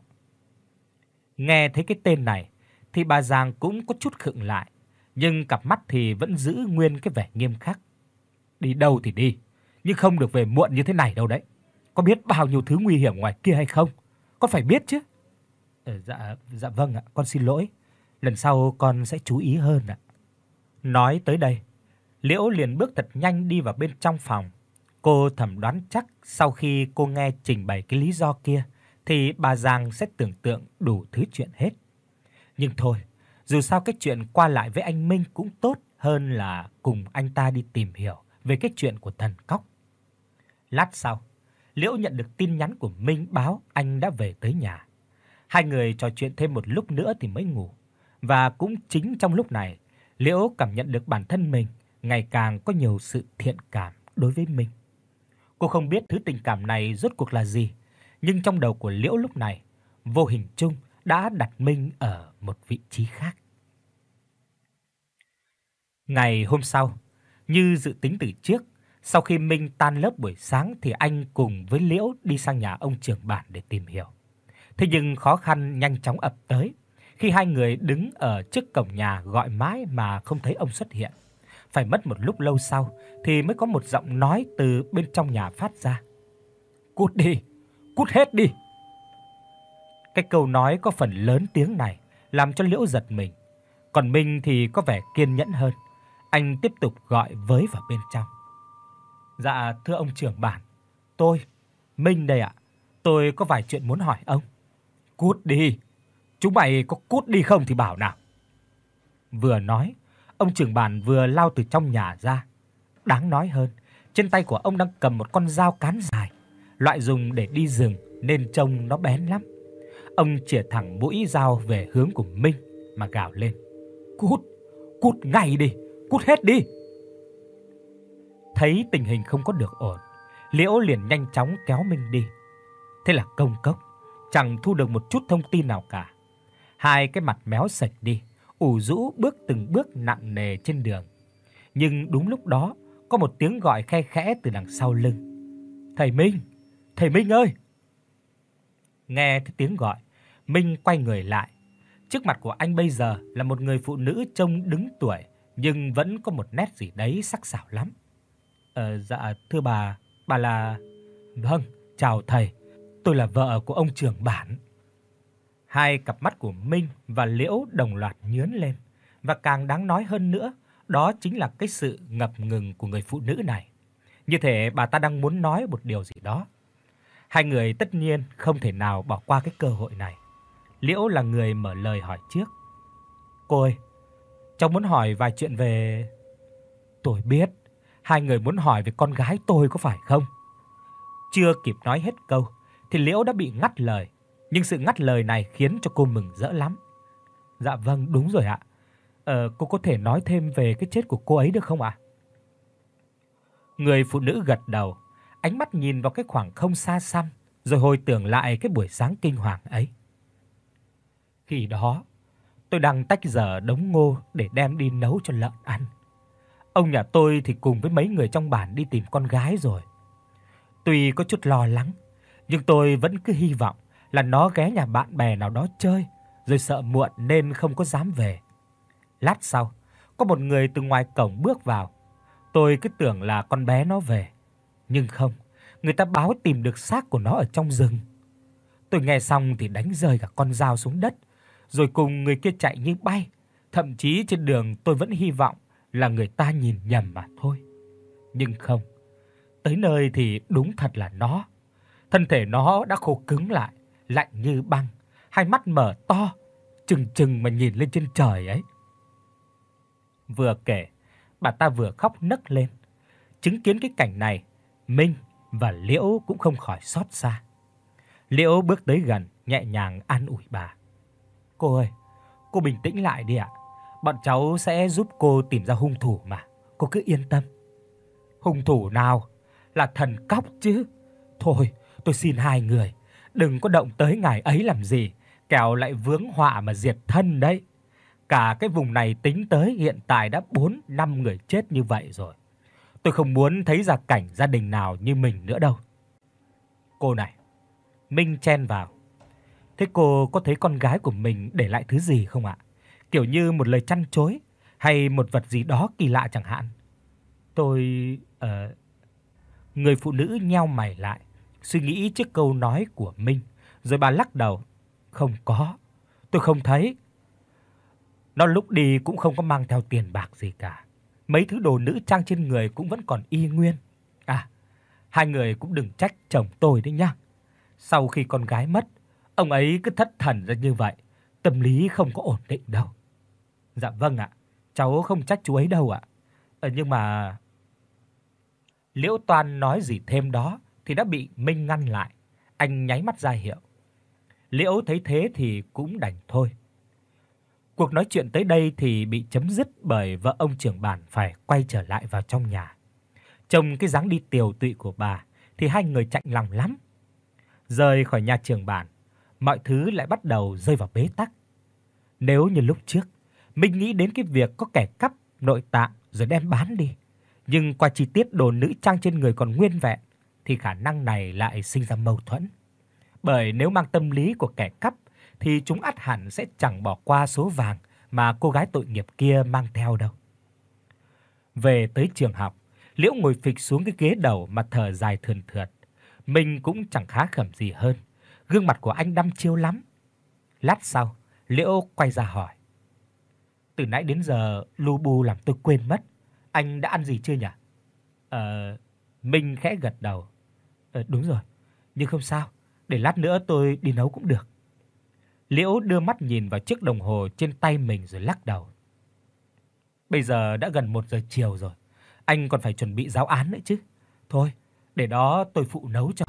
Nghe thấy cái tên này thì bà Giàng cũng có chút khựng lại, nhưng cặp mắt thì vẫn giữ nguyên cái vẻ nghiêm khắc. Đi đâu thì đi, nhưng không được về muộn như thế này đâu đấy. Có biết bao nhiêu thứ nguy hiểm ngoài kia hay không? Con phải biết chứ. Ờ, dạ dạ vâng ạ, con xin lỗi. Lần sau con sẽ chú ý hơn ạ. Nói tới đây, Liễu liền bước thật nhanh đi vào bên trong phòng. Cô thầm đoán chắc sau khi cô nghe trình bày cái lý do kia thì bà Giàng sẽ tưởng tượng đủ thứ chuyện hết. Nhưng thôi, dù sao cái chuyện qua lại với anh Minh cũng tốt hơn là cùng anh ta đi tìm hiểu về cái chuyện của thần cóc. Lát sau, Liễu nhận được tin nhắn của Minh báo anh đã về tới nhà. Hai người trò chuyện thêm một lúc nữa thì mới ngủ, và cũng chính trong lúc này, Liễu cảm nhận được bản thân mình ngày càng có nhiều sự thiện cảm đối với Minh. Cô không biết thứ tình cảm này rốt cuộc là gì, nhưng trong đầu của Liễu lúc này, vô hình chung đã đặt Minh ở một vị trí khác. Ngày hôm sau, như dự tính từ trước, sau khi Minh tan lớp buổi sáng thì anh cùng với Liễu đi sang nhà ông trưởng bản để tìm hiểu. Thế nhưng khó khăn nhanh chóng ập tới khi hai người đứng ở trước cổng nhà gọi mãi mà không thấy ông xuất hiện. Phải mất một lúc lâu sau thì mới có một giọng nói từ bên trong nhà phát ra. Cút đi, cút hết đi. Cái câu nói có phần lớn tiếng này làm cho Liễu giật mình, còn Minh thì có vẻ kiên nhẫn hơn. Anh tiếp tục gọi với vào bên trong. Dạ thưa ông trưởng bản, tôi Minh đây ạ. Tôi có vài chuyện muốn hỏi ông. Cút đi. Chúng mày có cút đi không thì bảo nào. Vừa nói, ông trưởng bản vừa lao từ trong nhà ra. Đáng nói hơn, trên tay của ông đang cầm một con dao cán dài, loại dùng để đi rừng nên trông nó bén lắm. Ông chĩa thẳng mũi dao về hướng của Minh mà gào lên. Cút, cút ngay đi, cút hết đi. Thấy tình hình không có được ổn, Liễu liền nhanh chóng kéo Minh đi. Thế là công cốc, chẳng thu được một chút thông tin nào cả. Hai cái mặt méo sạch đi, ủ rũ bước từng bước nặng nề trên đường. Nhưng đúng lúc đó, có một tiếng gọi khe khẽ từ đằng sau lưng. "Thầy Minh, thầy Minh ơi!" Nghe thấy tiếng gọi, Minh quay người lại. Trước mặt của anh bây giờ là một người phụ nữ trông đứng tuổi nhưng vẫn có một nét gì đấy sắc sảo lắm. "Ờ dạ thưa bà, bà là..." "Vâng, chào thầy, tôi là vợ của ông trưởng bản." Hai cặp mắt của Minh và Liễu đồng loạt nhướng lên, và càng đáng nói hơn nữa, đó chính là cái sự ngập ngừng của người phụ nữ này. Như thể bà ta đang muốn nói một điều gì đó. Hai người tất nhiên không thể nào bỏ qua cái cơ hội này. Liễu là người mở lời hỏi trước. "Cô ơi, cháu muốn hỏi vài chuyện về..." "Tôi biết, hai người muốn hỏi về con gái tôi có phải không?" Chưa kịp nói hết câu thì Liễu đã bị ngắt lời, nhưng sự ngắt lời này khiến cho cô mừng rỡ lắm. "Dạ vâng, đúng rồi ạ. Ờ cô có thể nói thêm về cái chết của cô ấy được không ạ?" Người phụ nữ gật đầu, ánh mắt nhìn vào cái khoảng không xa xăm, rồi hồi tưởng lại cái buổi sáng kinh hoàng ấy. "Khi đó, tôi đang tách dở đống ngô để đem đi nấu cho lợn ăn. Ông nhà tôi thì cùng với mấy người trong bản đi tìm con gái rồi. Tuy có chút lo lắng, nhưng tôi vẫn cứ hy vọng là nó ghé nhà bạn bè nào đó chơi, rồi sợ muộn nên không có dám về. Lát sau, có một người từ ngoài cổng bước vào. Tôi cứ tưởng là con bé nó về, nhưng không, người ta báo tìm được xác của nó ở trong rừng. Tôi nghe xong thì đánh rơi cả con dao xuống đất, rồi cùng người kia chạy như bay. Thậm chí trên đường tôi vẫn hy vọng là người ta nhìn nhầm mà thôi. Nhưng không, tới nơi thì đúng thật là nó. Thân thể nó đã khô cứng lại, lạnh như băng, hai mắt mở to, trừng trừng mà nhìn lên trên trời ấy." Vừa kể, bà ta vừa khóc nấc lên. Chứng kiến cái cảnh này, Minh và Liễu cũng không khỏi xót xa. Liễu bước tới gần, nhẹ nhàng an ủi bà. "Cô ơi, cô bình tĩnh lại đi ạ. Bọn cháu sẽ giúp cô tìm ra hung thủ mà, cô cứ yên tâm." "Hung thủ nào? Là thần cóc chứ. Thôi, tôi xin hai người, đừng có động tới ngài ấy làm gì, kẻo lại vướng họa mà diệt thân đấy. Cả cái vùng này tính tới hiện tại đã bốn năm người chết như vậy rồi. Tôi không muốn thấy ra cảnh gia đình nào như mình nữa đâu." "Cô này," Minh chen vào. "Thế cô có thấy con gái của mình để lại thứ gì không ạ? Kiểu như một lời trăn trối hay một vật gì đó kỳ lạ chẳng hạn?" "Tôi ờ..." Người phụ nữ nheo mày lại, suy nghĩ trước câu nói của Minh, rồi bà lắc đầu. "Không có, tôi không thấy. Nó lúc đi cũng không có mang theo tiền bạc gì cả. Mấy thứ đồ nữ trang trên người cũng vẫn còn y nguyên. À, hai người cũng đừng trách chồng tôi đấy nhá. Sau khi con gái mất, ông ấy cứ thất thần ra như vậy, tâm lý không có ổn định đâu." "Dạ vâng ạ, cháu không trách chú ấy đâu ạ. Ờ nhưng mà..." Liễu Toan nói gì thêm đó thì đã bị Minh ngăn lại. Anh nháy mắt ra hiệu. Liễu thấy thế thì cũng đành thôi. Cuộc nói chuyện tới đây thì bị chấm dứt bởi vợ ông trưởng bản phải quay trở lại vào trong nhà. Trông cái dáng đi tiều tụy của bà thì hai người chạnh lòng lắm. Rời khỏi nhà trưởng bản, mọi thứ lại bắt đầu rơi vào bế tắc. Nếu như lúc trước, Minh nghĩ đến cái việc có kẻ cắp nội tạng rồi đem bán đi, nhưng qua chi tiết đồ nữ trang trên người còn nguyên vẹn thì khả năng này lại sinh ra mâu thuẫn. Bởi nếu mang tâm lý của kẻ cắp thì chúng ắt hẳn sẽ chẳng bỏ qua số vàng mà cô gái tội nghiệp kia mang theo đâu. Về tới trường học, Liễu ngồi phịch xuống cái ghế đầu mà thở dài thườn thượt. Mình cũng chẳng khá khẩm gì hơn, gương mặt của anh đăm chiêu lắm. Lát sau, Liễu quay ra hỏi: "Từ nãy đến giờ lu bu làm tôi quên mất, anh đã ăn gì chưa nhỉ?" Ờ, Minh khẽ gật đầu. "Ờ đúng rồi, nhưng không sao, để lát nữa tôi đi nấu cũng được." Liễu đưa mắt nhìn vào chiếc đồng hồ trên tay mình rồi lắc đầu. "Bây giờ đã gần một giờ chiều rồi, anh còn phải chuẩn bị giáo án nữa chứ. Thôi, để đó tôi phụ nấu cho."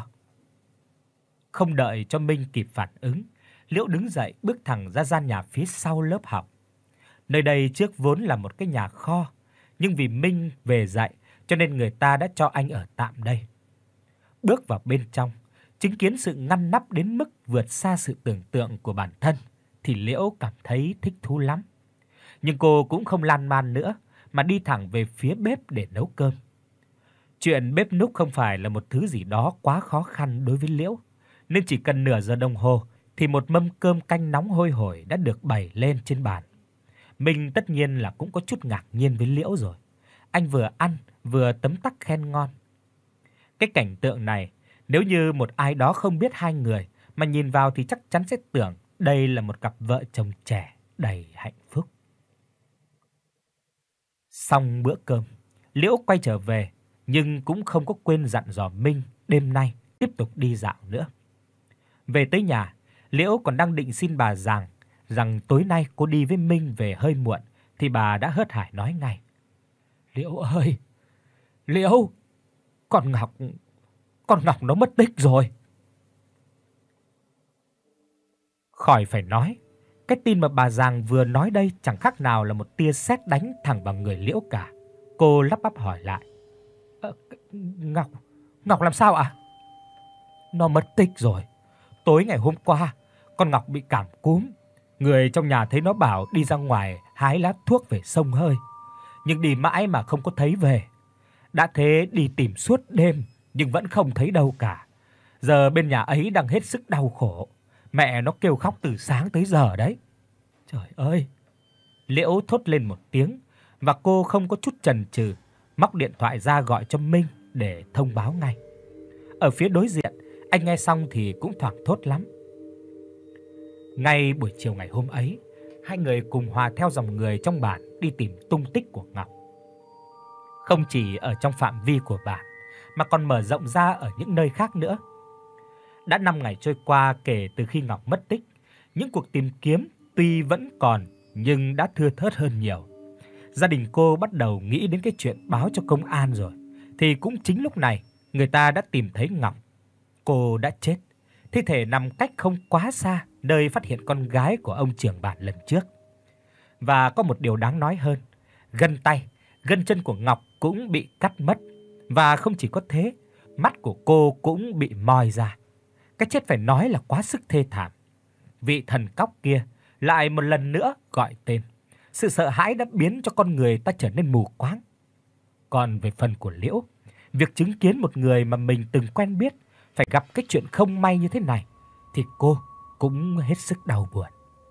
Không đợi cho Minh kịp phản ứng, Liễu đứng dậy bước thẳng ra gian nhà phía sau lớp học. Nơi đây trước vốn là một cái nhà kho, nhưng vì Minh về dạy cho nên người ta đã cho anh ở tạm đây. Bước vào bên trong, Chứng kiến sự ngăn nắp đến mức vượt xa sự tưởng tượng của bản thân thì Liễu cảm thấy thích thú lắm. Nhưng cô cũng không lan man nữa mà đi thẳng về phía bếp để nấu cơm. Chuyện bếp núc không phải là một thứ gì đó quá khó khăn đối với Liễu, nên chỉ cần nửa giờ đồng hồ thì một mâm cơm canh nóng hôi hổi đã được bày lên trên bàn. Mình tất nhiên là cũng có chút ngạc nhiên với Liễu rồi. Anh vừa ăn vừa tấm tắc khen ngon. Cái cảnh tượng này, nếu như một ai đó không biết hai người mà nhìn vào thì chắc chắn sẽ tưởng đây là một cặp vợ chồng trẻ đầy hạnh phúc. Xong bữa cơm, Liễu quay trở về nhưng cũng không có quên dặn dò Minh đêm nay tiếp tục đi dạo nữa. Về tới nhà, Liễu còn đang định xin bà Giàng rằng tối nay cô đi với Minh về hơi muộn thì bà đã hớt hải nói ngay: "Liễu ơi, Liễu, con Ngọc, con Ngọc nó mất tích rồi." Khỏi phải nói, cái tin mà bà Giàng vừa nói đây chẳng khác nào là một tia sét đánh thẳng vào người Liễu cả. Cô lắp bắp hỏi lại: "Ờ, Ngọc, Ngọc làm sao ạ?" "Nó mất tích rồi. Tối ngày hôm qua, con Ngọc bị cảm cúm. Người trong nhà thấy nó bảo đi ra ngoài hái lá thuốc về xông hơi, nhưng đi mãi mà không có thấy về. Đã thế đi tìm suốt đêm nhưng vẫn không thấy đâu cả. Giờ bên nhà ấy đang hết sức đau khổ. Mẹ nó kêu khóc từ sáng tới giờ đấy." Trời ơi! Liễu thốt lên một tiếng và cô không có chút chần chừ, móc điện thoại ra gọi cho Minh để thông báo ngay. Ở phía đối diện, anh nghe xong thì cũng thoảng thốt lắm. Ngay buổi chiều ngày hôm ấy, hai người cùng hòa theo dòng người trong bản đi tìm tung tích của Ngọc. Không chỉ ở trong phạm vi của bản mà còn mở rộng ra ở những nơi khác nữa. Đã năm ngày trôi qua kể từ khi Ngọc mất tích, những cuộc tìm kiếm tuy vẫn còn nhưng đã thưa thớt hơn nhiều. Gia đình cô bắt đầu nghĩ đến cái chuyện báo cho công an rồi, thì cũng chính lúc này người ta đã tìm thấy Ngọc. Cô đã chết, thi thể nằm cách không quá xa nơi phát hiện con gái của ông trưởng bản lần trước. Và có một điều đáng nói hơn, gân tay, gân chân của Ngọc cũng bị cắt mất, và không chỉ có thế, mắt của cô cũng bị moi ra. Cái chết phải nói là quá sức thê thảm. Vị thần cóc kia lại một lần nữa gọi tên. Sự sợ hãi đã biến cho con người ta trở nên mù quáng. Còn về phần của Liễu, việc chứng kiến một người mà mình từng quen biết phải gặp cái chuyện không may như thế này thì cô cũng hết sức đau buồn.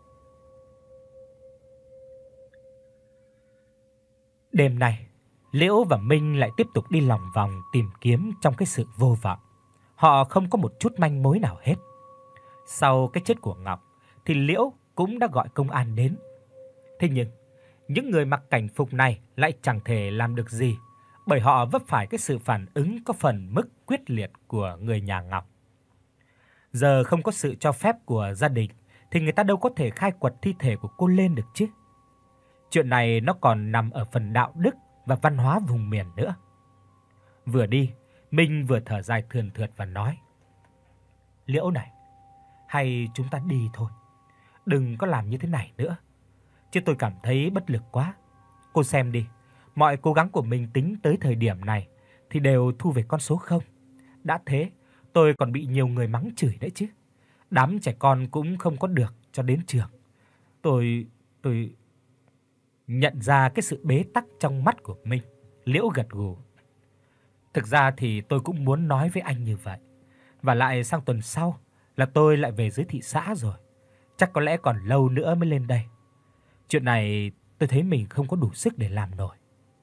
Đêm nay, Liễu và Minh lại tiếp tục đi lòng vòng tìm kiếm trong cái sự vô vọng. Họ không có một chút manh mối nào hết. Sau cái chết của Ngọc thì Liễu cũng đã gọi công an đến. Thế nhưng, những người mặc cảnh phục này lại chẳng thể làm được gì, bởi họ vấp phải cái sự phản ứng có phần mức quyết liệt của người nhà Ngọc. Giờ không có sự cho phép của gia đình thì người ta đâu có thể khai quật thi thể của cô lên được chứ. Chuyện này nó còn nằm ở phần đạo đức và văn hóa vùng miền nữa. Vừa đi, Minh vừa thở dài thườn thượt và nói: "Liễu này, hay chúng ta đi thôi. Đừng có làm như thế này nữa. Chứ tôi cảm thấy bất lực quá. Cô xem đi, mọi cố gắng của mình tính tới thời điểm này thì đều thu về con số không. Đã thế, tôi còn bị nhiều người mắng chửi đấy chứ. Đám trẻ con cũng không có được cho đến trường. Tôi tôi nhận ra cái sự bế tắc trong mắt của Minh. Liễu gật gù. Thực ra thì tôi cũng muốn nói với anh như vậy. Và lại sang tuần sau là tôi lại về dưới thị xã rồi. Chắc có lẽ còn lâu nữa mới lên đây. Chuyện này tôi thấy mình không có đủ sức để làm nổi."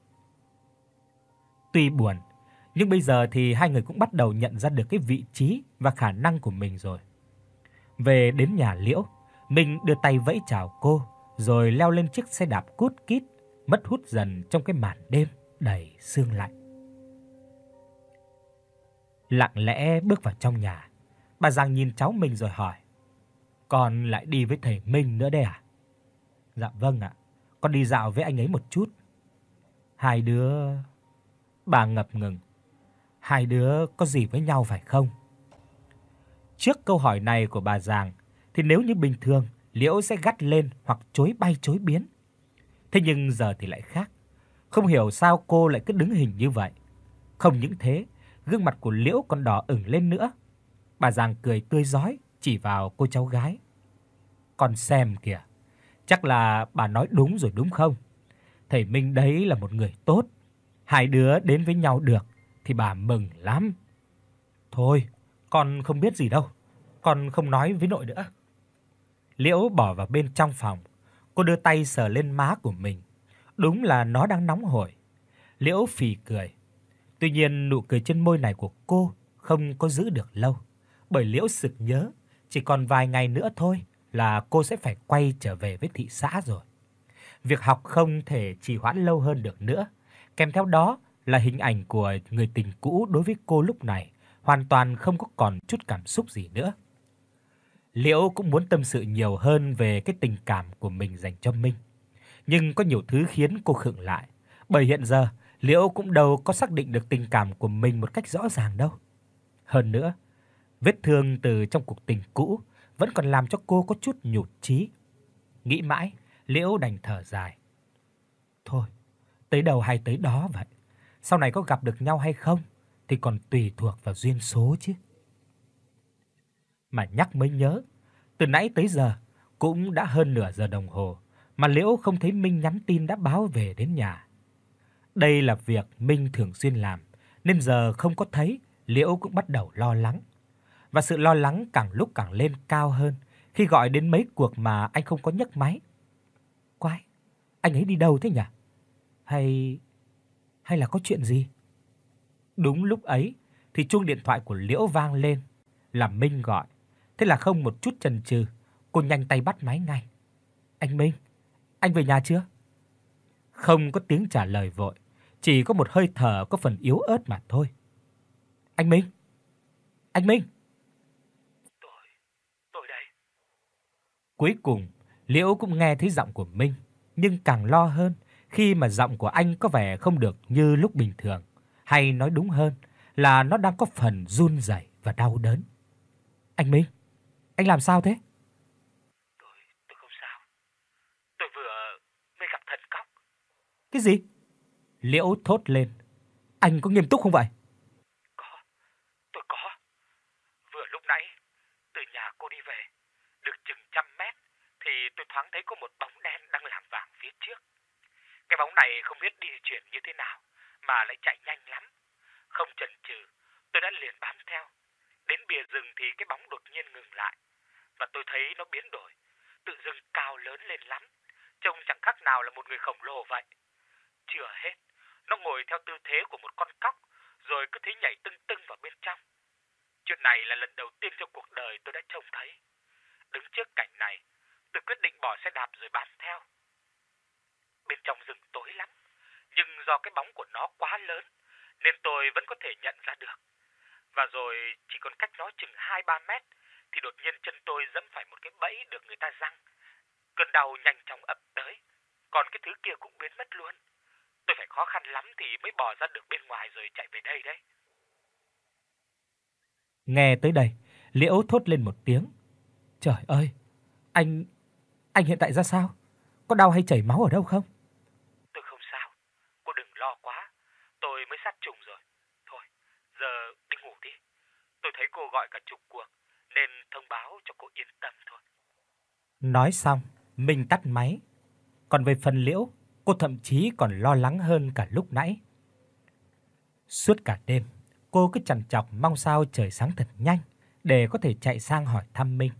Tuy buồn, nhưng bây giờ thì hai người cũng bắt đầu nhận ra được cái vị trí và khả năng của mình rồi. Về đến nhà Liễu, Minh đưa tay vẫy chào cô, rồi leo lên chiếc xe đạp cút kít, mất hút dần trong cái màn đêm đầy sương lạnh. Lặng lẽ bước vào trong nhà, bà Giang nhìn cháu mình rồi hỏi: "Con lại đi với thầy Minh nữa đây à?" "Dạ vâng ạ, con đi dạo với anh ấy một chút." "Hai đứa..." Bà ngập ngừng. "Hai đứa có gì với nhau phải không?" Trước câu hỏi này của bà Giàng thì nếu như bình thường, Liễu sẽ gắt lên hoặc chối bay chối biến. Thế nhưng giờ thì lại khác. Không hiểu sao cô lại cứ đứng hình như vậy. Không những thế, gương mặt của Liễu còn đỏ ửng lên nữa. Bà Giàng cười tươi rói chỉ vào cô cháu gái. Con xem kìa, chắc là bà nói đúng rồi đúng không? Thầy Minh đấy là một người tốt, hai đứa đến với nhau được thì bà mừng lắm. Thôi, con không biết gì đâu, con không nói với nội nữa. Liễu bỏ vào bên trong phòng, cô đưa tay sờ lên má của mình. Đúng là nó đang nóng hổi. Liễu phì cười. Tuy nhiên nụ cười trên môi này của cô không có giữ được lâu, bởi Liễu sực nhớ chỉ còn vài ngày nữa thôi là cô sẽ phải quay trở về với thị xã rồi. Việc học không thể trì hoãn lâu hơn được nữa, kèm theo đó là hình ảnh của người tình cũ đối với cô lúc này hoàn toàn không có còn chút cảm xúc gì nữa. Liễu cũng muốn tâm sự nhiều hơn về cái tình cảm của mình dành cho Minh, nhưng có nhiều thứ khiến cô khựng lại, bởi hiện giờ Liễu cũng đâu có xác định được tình cảm của mình một cách rõ ràng đâu. Hơn nữa, vết thương từ trong cuộc tình cũ vẫn còn làm cho cô có chút nhụt chí. Nghĩ mãi, Liễu đành thở dài. Thôi, tới đâu hay tới đó vậy. Sau này có gặp được nhau hay không thì còn tùy thuộc vào duyên số chứ. Mà nhắc mới nhớ, từ nãy tới giờ cũng đã hơn nửa giờ đồng hồ mà Liễu không thấy Minh nhắn tin đã báo về đến nhà. Đây là việc Minh thường xuyên làm, nên giờ không có thấy, Liễu cũng bắt đầu lo lắng. Và sự lo lắng càng lúc càng lên cao hơn khi gọi đến mấy cuộc mà anh không có nhấc máy. Quái, anh ấy đi đâu thế nhỉ? Hay hay là có chuyện gì? Đúng lúc ấy thì chuông điện thoại của Liễu vang lên, là Minh gọi. Thế là không một chút chần chừ, cô nhanh tay bắt máy ngay. Anh Minh, anh về nhà chưa? Không có tiếng trả lời vội, chỉ có một hơi thở có phần yếu ớt mà thôi. Anh Minh? Anh Minh? Tôi, tôi đây. Cuối cùng, Liễu cũng nghe thấy giọng của Minh, nhưng càng lo hơn khi mà giọng của anh có vẻ không được như lúc bình thường, hay nói đúng hơn là nó đang có phần run rẩy và đau đớn. Anh Minh, anh làm sao thế? Tôi, tôi không sao. Tôi vừa mới gặp thần cóc. Cái gì? Liễu thốt lên. Anh có nghiêm túc không vậy? Có, tôi có. Vừa lúc nãy, từ nhà cô đi về, được chừng trăm mét, thì tôi thoáng thấy có một bóng đen đang làm vàng phía trước. Cái bóng này không biết đi chuyển như thế nào, mà lại chạy nhanh lắm. Không chần chừ, tôi đã liền bám theo. Đến bìa rừng thì cái bóng đột nhiên ngừng lại, và tôi thấy nó biến đổi, tự dưng cao lớn lên lắm, trông chẳng khác nào là một người khổng lồ vậy. Chưa hết, nó ngồi theo tư thế của một con cóc, rồi cứ thế nhảy tưng tưng vào bên trong. Chuyện này là lần đầu tiên trong cuộc đời tôi đã trông thấy. Đứng trước cảnh này, tôi quyết định bỏ xe đạp rồi bám theo. Bên trong rừng tối lắm, nhưng do cái bóng của nó quá lớn, nên tôi vẫn có thể nhận ra được. Và rồi chỉ còn cách nó chừng hai ba mét, thì đột nhiên chân tôi dẫm phải một cái bẫy được người ta giăng. Cơn đau nhanh chóng ập tới, còn cái thứ kia cũng biến mất luôn. Tôi phải khó khăn lắm thì mới bò ra được bên ngoài rồi chạy về đây đấy. Nghe tới đây, Liễu thốt lên một tiếng. Trời ơi, anh anh hiện tại ra sao? Có đau hay chảy máu ở đâu không? Tôi không sao, cô đừng lo quá, tôi mới sát trùng rồi. Thôi, giờ đi ngủ đi. Tôi thấy cô gọi cả chục cuộc, nên thông báo cho cô yên tâm thôi. Nói xong, Minh tắt máy. Còn về phần Liễu, cô thậm chí còn lo lắng hơn cả lúc nãy. Suốt cả đêm, cô cứ trằn trọc mong sao trời sáng thật nhanh để có thể chạy sang hỏi thăm Minh.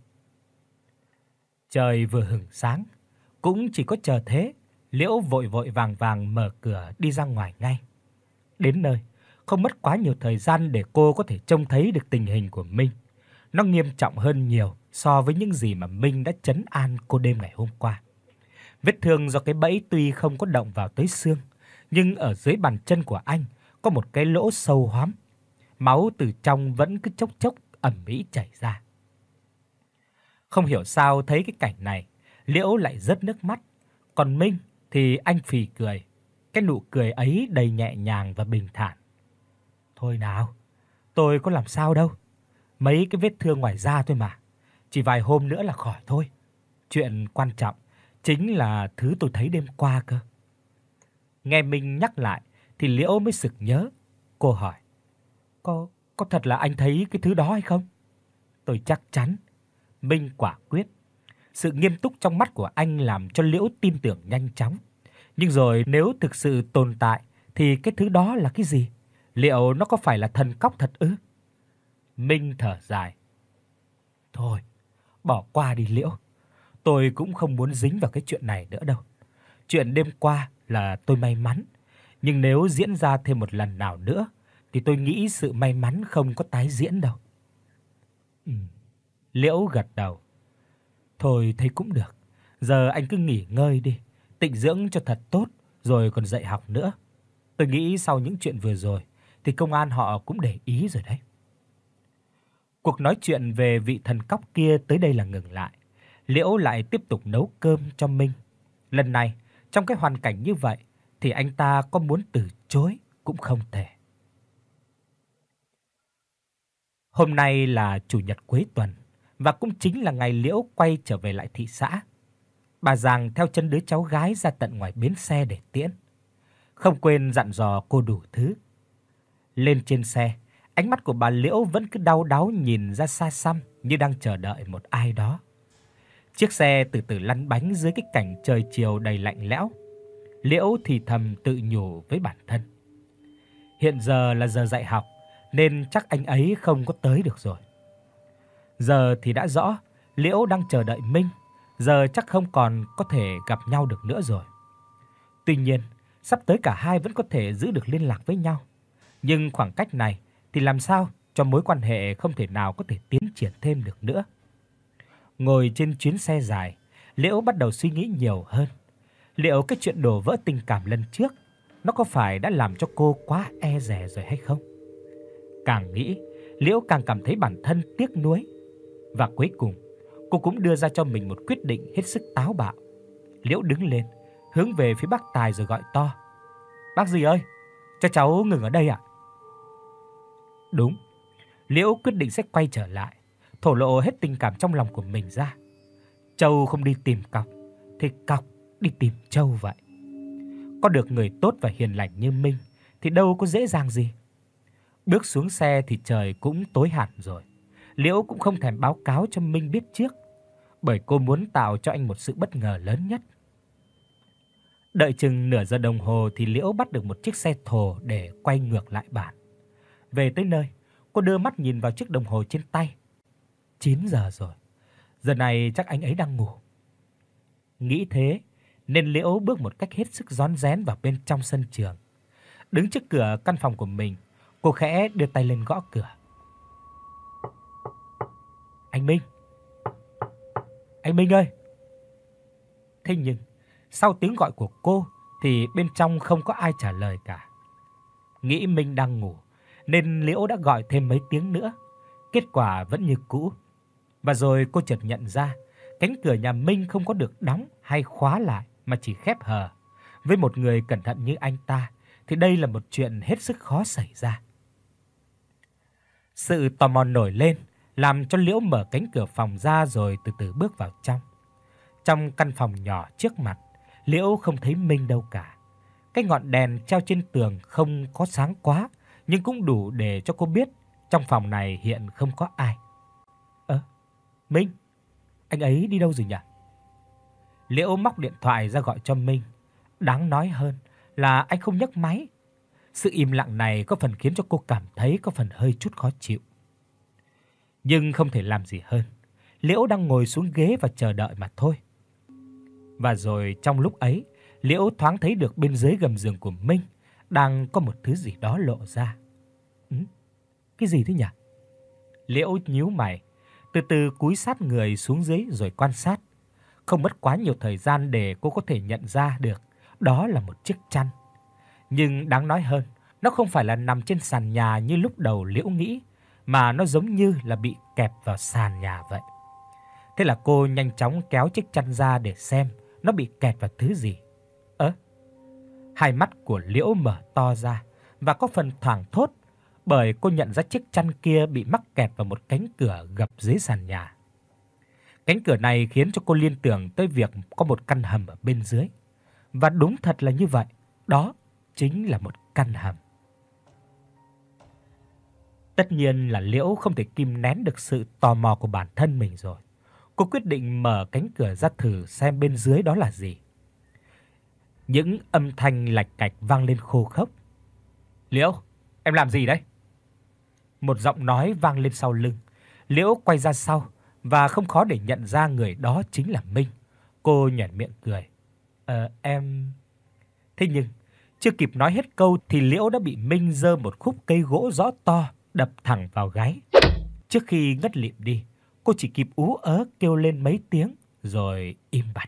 Trời vừa hửng sáng, cũng chỉ có chờ thế, Liễu vội vội vàng vàng mở cửa đi ra ngoài ngay. Đến nơi, không mất quá nhiều thời gian để cô có thể trông thấy được tình hình của Minh. Nó nghiêm trọng hơn nhiều so với những gì mà Minh đã trấn an cô đêm ngày hôm qua. Vết thương do cái bẫy tuy không có động vào tới xương, nhưng ở dưới bàn chân của anh có một cái lỗ sâu hoắm. Máu từ trong vẫn cứ chốc chốc ầm ĩ chảy ra. Không hiểu sao thấy cái cảnh này, Liễu lại rớt nước mắt, còn Minh thì anh phì cười. Cái nụ cười ấy đầy nhẹ nhàng và bình thản. Thôi nào, tôi có làm sao đâu. Mấy cái vết thương ngoài da thôi mà, chỉ vài hôm nữa là khỏi thôi. Chuyện quan trọng chính là thứ tôi thấy đêm qua cơ. Nghe Minh nhắc lại thì Liễu mới sực nhớ. Cô hỏi: "Có có thật là anh thấy cái thứ đó hay không?" Tôi chắc chắn. Minh quả quyết. Sự nghiêm túc trong mắt của anh làm cho Liễu tin tưởng nhanh chóng. Nhưng rồi nếu thực sự tồn tại thì cái thứ đó là cái gì? Liệu nó có phải là thần cóc thật ư? Minh thở dài. Thôi, bỏ qua đi Liễu. Tôi cũng không muốn dính vào cái chuyện này nữa đâu. Chuyện đêm qua là tôi may mắn, nhưng nếu diễn ra thêm một lần nào nữa thì tôi nghĩ sự may mắn không có tái diễn đâu. Ừ. Liễu gật đầu. Thôi thấy cũng được. Giờ anh cứ nghỉ ngơi đi, tịnh dưỡng cho thật tốt rồi còn dạy học nữa. Tôi nghĩ sau những chuyện vừa rồi thì công an họ cũng để ý rồi đấy. Cuộc nói chuyện về vị thần cóc kia tới đây là ngừng lại. Liễu lại tiếp tục nấu cơm cho Minh. Lần này, trong cái hoàn cảnh như vậy thì anh ta có muốn từ chối cũng không thể. Hôm nay là chủ nhật cuối tuần và cũng chính là ngày Liễu quay trở về lại thị xã. Bà Giàng theo chân đứa cháu gái ra tận ngoài bến xe để tiễn, không quên dặn dò cô đủ thứ. Lên trên xe, ánh mắt của bà Liễu vẫn cứ đau đáu nhìn ra xa xăm như đang chờ đợi một ai đó. Chiếc xe từ từ lăn bánh dưới cái cảnh trời chiều đầy lạnh lẽo. Liễu thì thầm tự nhủ với bản thân. Hiện giờ là giờ dạy học nên chắc anh ấy không có tới được rồi. Giờ thì đã rõ, Liễu đang chờ đợi Minh, giờ chắc không còn có thể gặp nhau được nữa rồi. Tuy nhiên, sắp tới cả hai vẫn có thể giữ được liên lạc với nhau. Nhưng khoảng cách này thì làm sao cho mối quan hệ không thể nào có thể tiến triển thêm được nữa. Ngồi trên chuyến xe dài, Liễu bắt đầu suy nghĩ nhiều hơn. Liệu cái chuyện đổ vỡ tình cảm lần trước nó có phải đã làm cho cô quá e dè rồi hay không? Càng nghĩ, Liễu càng cảm thấy bản thân tiếc nuối. Và cuối cùng, cô cũng đưa ra cho mình một quyết định hết sức táo bạo. Liễu đứng lên, hướng về phía bác Tài rồi gọi to. Bác gì ơi, cho cháu ngừng ở đây ạ. Đúng, Liễu quyết định sẽ quay trở lại, thổ lộ hết tình cảm trong lòng của mình ra. Châu không đi tìm cọc, thì cọc đi tìm Châu vậy. Có được người tốt và hiền lành như Minh thì đâu có dễ dàng gì. Bước xuống xe thì trời cũng tối hẳn rồi. Liễu cũng không thèm báo cáo cho Minh biết trước, bởi cô muốn tạo cho anh một sự bất ngờ lớn nhất. Đợi chừng nửa giờ đồng hồ thì Liễu bắt được một chiếc xe thồ để quay ngược lại bản. Về tới nơi, cô đưa mắt nhìn vào chiếc đồng hồ trên tay. chín giờ rồi. Giờ này chắc anh ấy đang ngủ. Nghĩ thế nên Liễu bước một cách hết sức rón rén vào bên trong sân trường. Đứng trước cửa căn phòng của mình, cô khẽ đưa tay lên gõ cửa. Anh Minh. Anh Minh ơi. Thế nhưng sau tiếng gọi của cô thì bên trong không có ai trả lời cả. Nghĩ Minh đang ngủ nên Liễu đã gọi thêm mấy tiếng nữa. Kết quả vẫn như cũ. Và rồi cô chợt nhận ra cánh cửa nhà Minh không có được đóng hay khóa lại mà chỉ khép hờ. Với một người cẩn thận như anh ta thì đây là một chuyện hết sức khó xảy ra. Sự tò mò nổi lên làm cho Liễu mở cánh cửa phòng ra rồi từ từ bước vào trong. Trong căn phòng nhỏ trước mặt, Liễu không thấy Minh đâu cả. Cái ngọn đèn treo trên tường không có sáng quá, nhưng cũng đủ để cho cô biết trong phòng này hiện không có ai. Ơ, Minh, anh ấy đi đâu rồi nhỉ? Liễu móc điện thoại ra gọi cho Minh. Đáng nói hơn là anh không nhấc máy. Sự im lặng này có phần khiến cho cô cảm thấy có phần hơi chút khó chịu. Nhưng không thể làm gì hơn. Liễu đang ngồi xuống ghế và chờ đợi mà thôi. Và rồi trong lúc ấy, Liễu thoáng thấy được bên dưới gầm giường của Minh đang có một thứ gì đó lộ ra. Ừ, cái gì thế nhỉ? Liễu nhíu mày, từ từ cúi sát người xuống dưới rồi quan sát. Không mất quá nhiều thời gian để cô có thể nhận ra được đó là một chiếc chăn. Nhưng đáng nói hơn, nó không phải là nằm trên sàn nhà như lúc đầu Liễu nghĩ, mà nó giống như là bị kẹp vào sàn nhà vậy. Thế là cô nhanh chóng kéo chiếc chăn ra để xem nó bị kẹp vào thứ gì. Ơ, hai mắt của Liễu mở to ra và có phần thoáng thốt, bởi cô nhận ra chiếc chăn kia bị mắc kẹt vào một cánh cửa gập dưới sàn nhà. Cánh cửa này khiến cho cô liên tưởng tới việc có một căn hầm ở bên dưới. Và đúng thật là như vậy, đó chính là một căn hầm. Tất nhiên là Liễu không thể kìm nén được sự tò mò của bản thân mình rồi. Cô quyết định mở cánh cửa ra thử xem bên dưới đó là gì. Những âm thanh lạch cạch vang lên khô khốc. "Liễu, em làm gì đấy?" Một giọng nói vang lên sau lưng. Liễu quay ra sau và không khó để nhận ra người đó chính là Minh. Cô nhoẻn miệng cười. "Ờ em..." Thế nhưng chưa kịp nói hết câu thì Liễu đã bị Minh giơ một khúc cây gỗ rõ to đập thẳng vào gáy. Trước khi ngất lịm đi, cô chỉ kịp ú ớ kêu lên mấy tiếng rồi im bặt.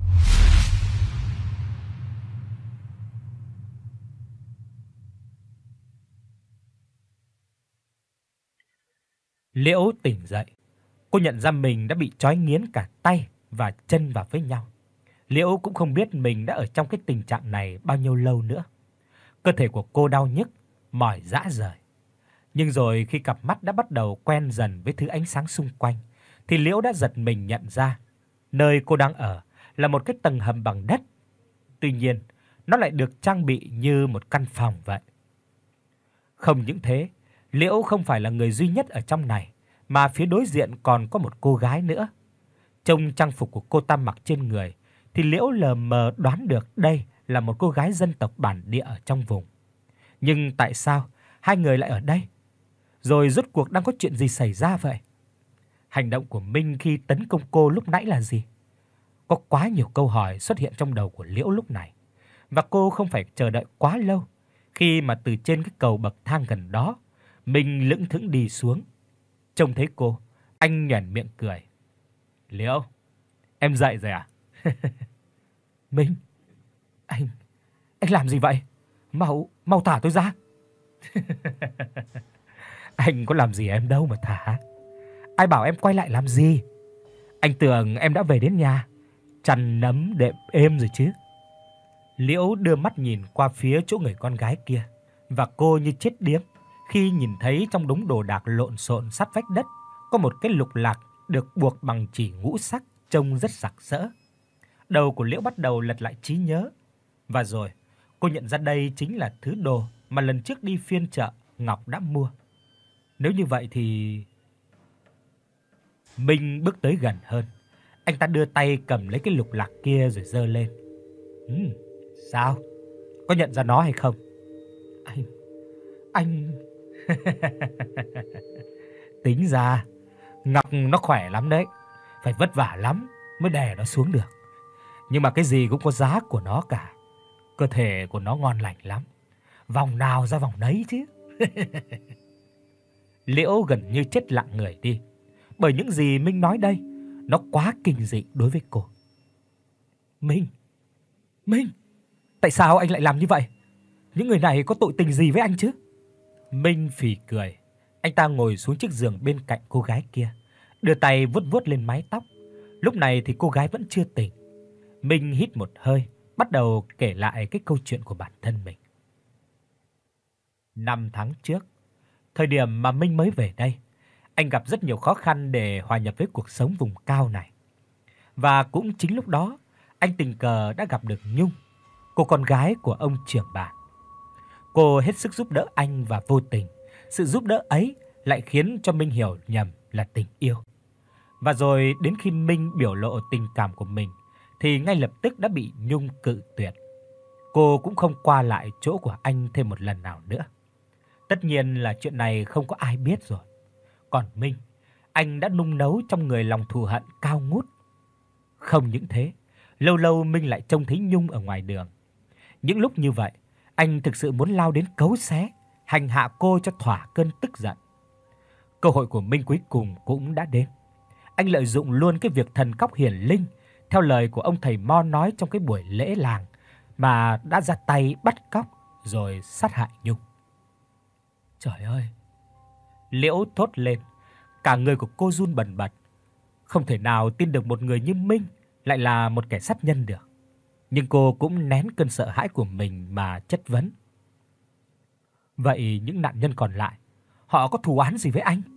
Liễu tỉnh dậy. Cô nhận ra mình đã bị trói nghiến cả tay và chân vào với nhau. Liễu cũng không biết mình đã ở trong cái tình trạng này bao nhiêu lâu nữa. Cơ thể của cô đau nhức, mỏi rã rời. Nhưng rồi khi cặp mắt đã bắt đầu quen dần với thứ ánh sáng xung quanh, thì Liễu đã giật mình nhận ra nơi cô đang ở là một cái tầng hầm bằng đất. Tuy nhiên, nó lại được trang bị như một căn phòng vậy. Không những thế, Liễu không phải là người duy nhất ở trong này, mà phía đối diện còn có một cô gái nữa. Trông trang phục của cô ta mặc trên người thì Liễu lờ mờ đoán được đây là một cô gái dân tộc bản địa ở trong vùng. Nhưng tại sao hai người lại ở đây? Rồi rốt cuộc đang có chuyện gì xảy ra vậy? Hành động của Minh khi tấn công cô lúc nãy là gì? Có quá nhiều câu hỏi xuất hiện trong đầu của Liễu lúc này, và cô không phải chờ đợi quá lâu khi mà từ trên cái cầu bậc thang gần đó, Minh lững thững đi xuống. Trông thấy cô, anh nhoẻn miệng cười. "Liễu, em dậy rồi à?" "Minh, anh anh làm gì vậy? Mau mau thả tôi ra." "Anh có làm gì em đâu mà thả. Ai bảo em quay lại làm gì? Anh tưởng em đã về đến nhà, chăn nấm đệm êm rồi chứ." Liễu đưa mắt nhìn qua phía chỗ người con gái kia, và cô như chết điếc khi nhìn thấy trong đống đồ đạc lộn xộn sát vách đất có một cái lục lạc được buộc bằng chỉ ngũ sắc trông rất sặc sỡ. Đầu của Liễu bắt đầu lật lại trí nhớ, và rồi cô nhận ra đây chính là thứ đồ mà lần trước đi phiên chợ Ngọc đã mua. Nếu như vậy thì... Minh bước tới gần hơn. Anh ta đưa tay cầm lấy cái lục lạc kia rồi giơ lên. "Ừm, sao? Có nhận ra nó hay không?" "Anh... anh..." "Tính ra Ngọc nó khỏe lắm đấy, phải vất vả lắm mới đè nó xuống được. Nhưng mà cái gì cũng có giá của nó cả. Cơ thể của nó ngon lành lắm, vòng nào ra vòng đấy chứ." Liễu gần như chết lặng người đi, bởi những gì Minh nói đây nó quá kinh dị đối với cô. "Minh, Minh, tại sao anh lại làm như vậy? Những người này có tội tình gì với anh chứ?" Minh phì cười. Anh ta ngồi xuống chiếc giường bên cạnh cô gái kia, đưa tay vuốt vuốt lên mái tóc. Lúc này thì cô gái vẫn chưa tỉnh. Minh hít một hơi, bắt đầu kể lại cái câu chuyện của bản thân mình. Năm tháng trước, thời điểm mà Minh mới về đây, anh gặp rất nhiều khó khăn để hòa nhập với cuộc sống vùng cao này. Và cũng chính lúc đó, anh tình cờ đã gặp được Nhung, cô con gái của ông trưởng bản. Cô hết sức giúp đỡ anh và vô tình, sự giúp đỡ ấy lại khiến cho Minh hiểu nhầm là tình yêu. Và rồi đến khi Minh biểu lộ tình cảm của mình thì ngay lập tức đã bị Nhung cự tuyệt. Cô cũng không qua lại chỗ của anh thêm một lần nào nữa. Tất nhiên là chuyện này không có ai biết rồi. Còn Minh, anh đã nung nấu trong người lòng thù hận cao ngút. Không những thế, lâu lâu Minh lại trông thấy Nhung ở ngoài đường. Những lúc như vậy, anh thực sự muốn lao đến cấu xé, hành hạ cô cho thỏa cơn tức giận. Cơ hội của Minh cuối cùng cũng đã đến. Anh lợi dụng luôn cái việc thần cóc hiển linh, theo lời của ông thầy Mo nói trong cái buổi lễ làng, mà đã ra tay bắt cóc rồi sát hại Nhung. Trời ơi! Liễu thốt lên, cả người của cô run bần bật. Không thể nào tin được một người như Minh lại là một kẻ sát nhân được. Nhưng cô cũng nén cơn sợ hãi của mình mà chất vấn. Vậy những nạn nhân còn lại, họ có thù oán gì với anh?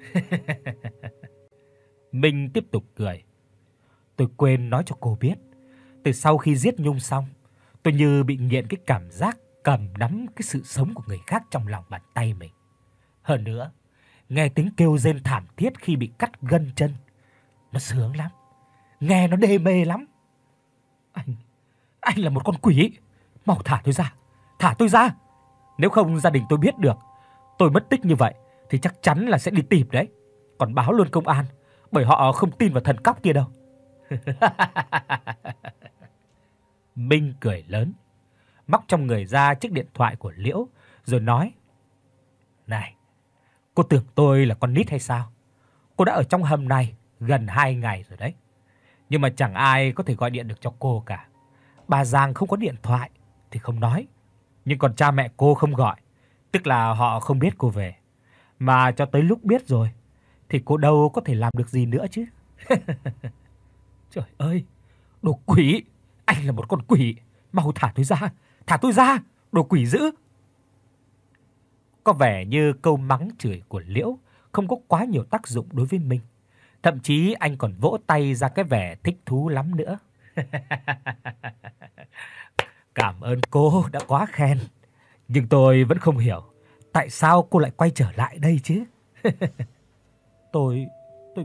Minh tiếp tục cười. Tôi quên nói cho cô biết, từ sau khi giết Nhung xong, tôi như bị nghiện cái cảm giác cầm nắm cái sự sống của người khác trong lòng bàn tay mình. Hơn nữa, nghe tiếng kêu rên thảm thiết khi bị cắt gân chân, nó sướng lắm, nghe nó đê mê lắm. Anh, anh là một con quỷ, mau thả tôi ra, thả tôi ra. Nếu không gia đình tôi biết được tôi mất tích như vậy thì chắc chắn là sẽ đi tìm đấy. Còn báo luôn công an, bởi họ không tin vào thần cóc kia đâu. Minh cười lớn, móc trong người ra chiếc điện thoại của Liễu rồi nói: "Này, cô tưởng tôi là con nít hay sao? Cô đã ở trong hầm này gần hai ngày rồi đấy. Nhưng mà chẳng ai có thể gọi điện được cho cô cả. Bà Giang không có điện thoại thì không nói, nhưng còn cha mẹ cô không gọi, tức là họ không biết cô về. Mà cho tới lúc biết rồi thì cô đâu có thể làm được gì nữa chứ." Trời ơi, đồ quỷ, anh là một con quỷ, mau thả tôi ra, thả tôi ra, đồ quỷ dữ. Có vẻ như câu mắng chửi của Liễu không có quá nhiều tác dụng đối với Minh. Thậm chí anh còn vỗ tay ra cái vẻ thích thú lắm nữa. Cảm ơn cô đã quá khen, nhưng tôi vẫn không hiểu tại sao cô lại quay trở lại đây chứ. Tôi tôi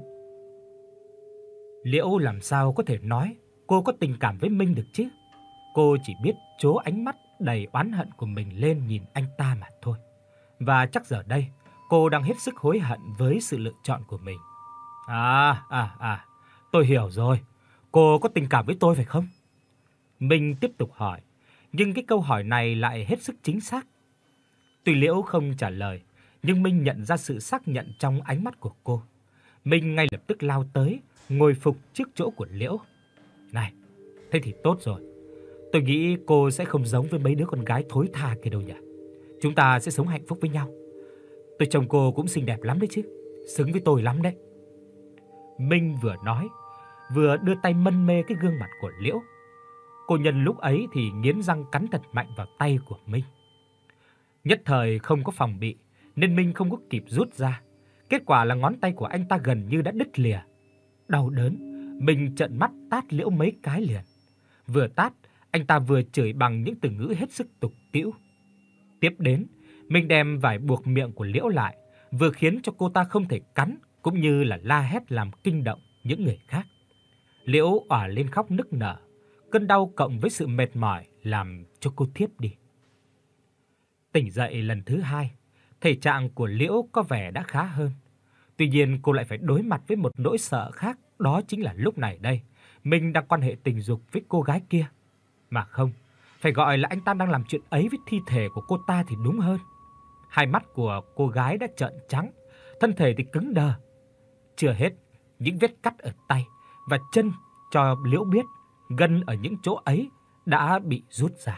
Liễu làm sao có thể nói cô có tình cảm với Minh được chứ? Cô chỉ biết trố ánh mắt đầy oán hận của mình lên nhìn anh ta mà thôi. Và chắc giờ đây cô đang hết sức hối hận với sự lựa chọn của mình. À, à, à, tôi hiểu rồi. Cô có tình cảm với tôi phải không? Minh tiếp tục hỏi, nhưng cái câu hỏi này lại hết sức chính xác. Tuy Liễu không trả lời, nhưng Minh nhận ra sự xác nhận trong ánh mắt của cô. Minh ngay lập tức lao tới, ngồi phục trước chỗ của Liễu. Này, thế thì tốt rồi. Tôi nghĩ cô sẽ không giống với mấy đứa con gái thối tha kia đâu nhỉ. Chúng ta sẽ sống hạnh phúc với nhau. Tôi trông cô cũng xinh đẹp lắm đấy chứ, xứng với tôi lắm đấy. Minh vừa nói, vừa đưa tay mân mê cái gương mặt của Liễu. Cô nhân lúc ấy thì nghiến răng cắn thật mạnh vào tay của Minh. Nhất thời không có phòng bị, nên Minh không có kịp rút ra. Kết quả là ngón tay của anh ta gần như đã đứt lìa. Đau đớn, Minh trợn mắt tát Liễu mấy cái liền. Vừa tát, anh ta vừa chửi bằng những từ ngữ hết sức tục tĩu. Tiếp đến, Minh đem vải buộc miệng của Liễu lại, vừa khiến cho cô ta không thể cắn, cũng như là la hét làm kinh động những người khác. Liễu òa lên khóc nức nở, cơn đau cộng với sự mệt mỏi làm cho cô thiếp đi. Tỉnh dậy lần thứ hai, thể trạng của Liễu có vẻ đã khá hơn. Tuy nhiên cô lại phải đối mặt với một nỗi sợ khác, đó chính là lúc này đây, mình đang quan hệ tình dục với cô gái kia. Mà không, phải gọi là anh ta đang làm chuyện ấy với thi thể của cô ta thì đúng hơn. Hai mắt của cô gái đã trợn trắng, thân thể thì cứng đờ. Chưa hết, những vết cắt ở tay và chân cho Liễu biết gân ở những chỗ ấy đã bị rút ra.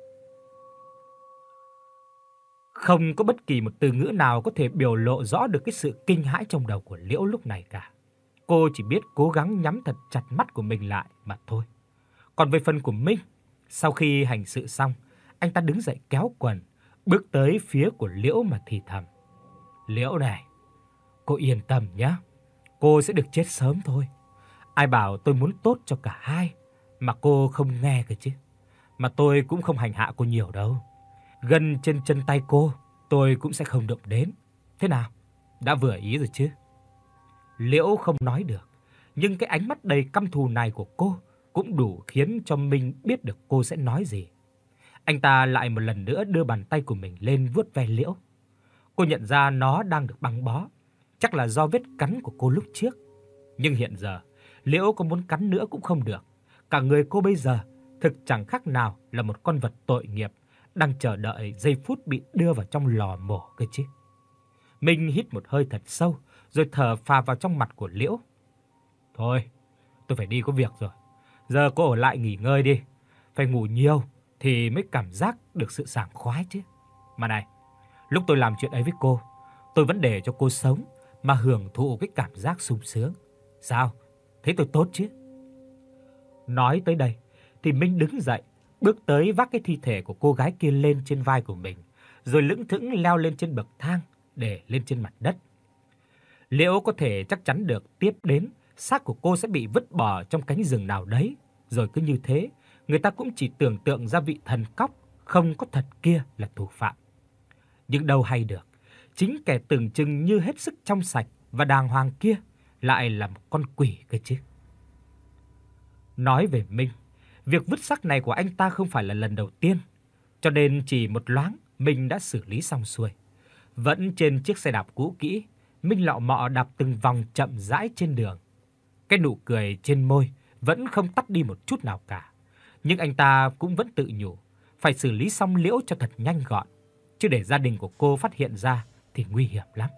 Không có bất kỳ một từ ngữ nào có thể biểu lộ rõ được cái sự kinh hãi trong đầu của Liễu lúc này cả. Cô chỉ biết cố gắng nhắm thật chặt mắt của mình lại mà thôi. Còn về phần của Minh, sau khi hành sự xong, anh ta đứng dậy kéo quần, bước tới phía của Liễu mà thì thầm: "Liễu này, cô yên tâm nhé, cô sẽ được chết sớm thôi. Ai bảo tôi muốn tốt cho cả hai mà cô không nghe cơ chứ. Mà tôi cũng không hành hạ cô nhiều đâu. Gân trên chân tay cô tôi cũng sẽ không động đến. Thế nào? Đã vừa ý rồi chứ?" Liễu không nói được, nhưng cái ánh mắt đầy căm thù này của cô cũng đủ khiến cho Minh biết được cô sẽ nói gì. Anh ta lại một lần nữa đưa bàn tay của mình lên vuốt ve Liễu. Cô nhận ra nó đang được băng bó, chắc là do vết cắn của cô lúc trước. Nhưng hiện giờ, Liễu có muốn cắn nữa cũng không được. Cả người cô bây giờ thực chẳng khác nào là một con vật tội nghiệp đang chờ đợi giây phút bị đưa vào trong lò mổ cơ chứ. Minh hít một hơi thật sâu, rồi thở phào vào trong mặt của Liễu. "Thôi, tôi phải đi có việc rồi. Giờ cô ở lại nghỉ ngơi đi. Phải ngủ nhiều thì mới cảm giác được sự sảng khoái chứ. Mà này, lúc tôi làm chuyện ấy với cô, tôi vẫn để cho cô sống mà hưởng thụ cái cảm giác sung sướng. Sao? Thấy tôi tốt chứ?" Nói tới đây thì Minh đứng dậy, bước tới vác cái thi thể của cô gái kia lên trên vai của mình, rồi lững thững leo lên trên bậc thang để lên trên mặt đất. Liễu có thể chắc chắn được tiếp đến xác của cô sẽ bị vứt bỏ trong cánh rừng nào đấy, rồi cứ như thế, người ta cũng chỉ tưởng tượng ra vị thần cóc không có thật kia là thủ phạm. Nhưng đâu hay được, chính kẻ tưởng chừng như hết sức trong sạch và đàng hoàng kia lại là một con quỷ cơ chứ. Nói về Minh, việc vứt xác này của anh ta không phải là lần đầu tiên, cho nên chỉ một loáng Minh đã xử lý xong xuôi. Vẫn trên chiếc xe đạp cũ kỹ, Minh lọ mọ đạp từng vòng chậm rãi trên đường. Cái nụ cười trên môi vẫn không tắt đi một chút nào cả, nhưng anh ta cũng vẫn tự nhủ phải xử lý xong Liễu cho thật nhanh gọn, chứ để gia đình của cô phát hiện ra thì nguy hiểm lắm.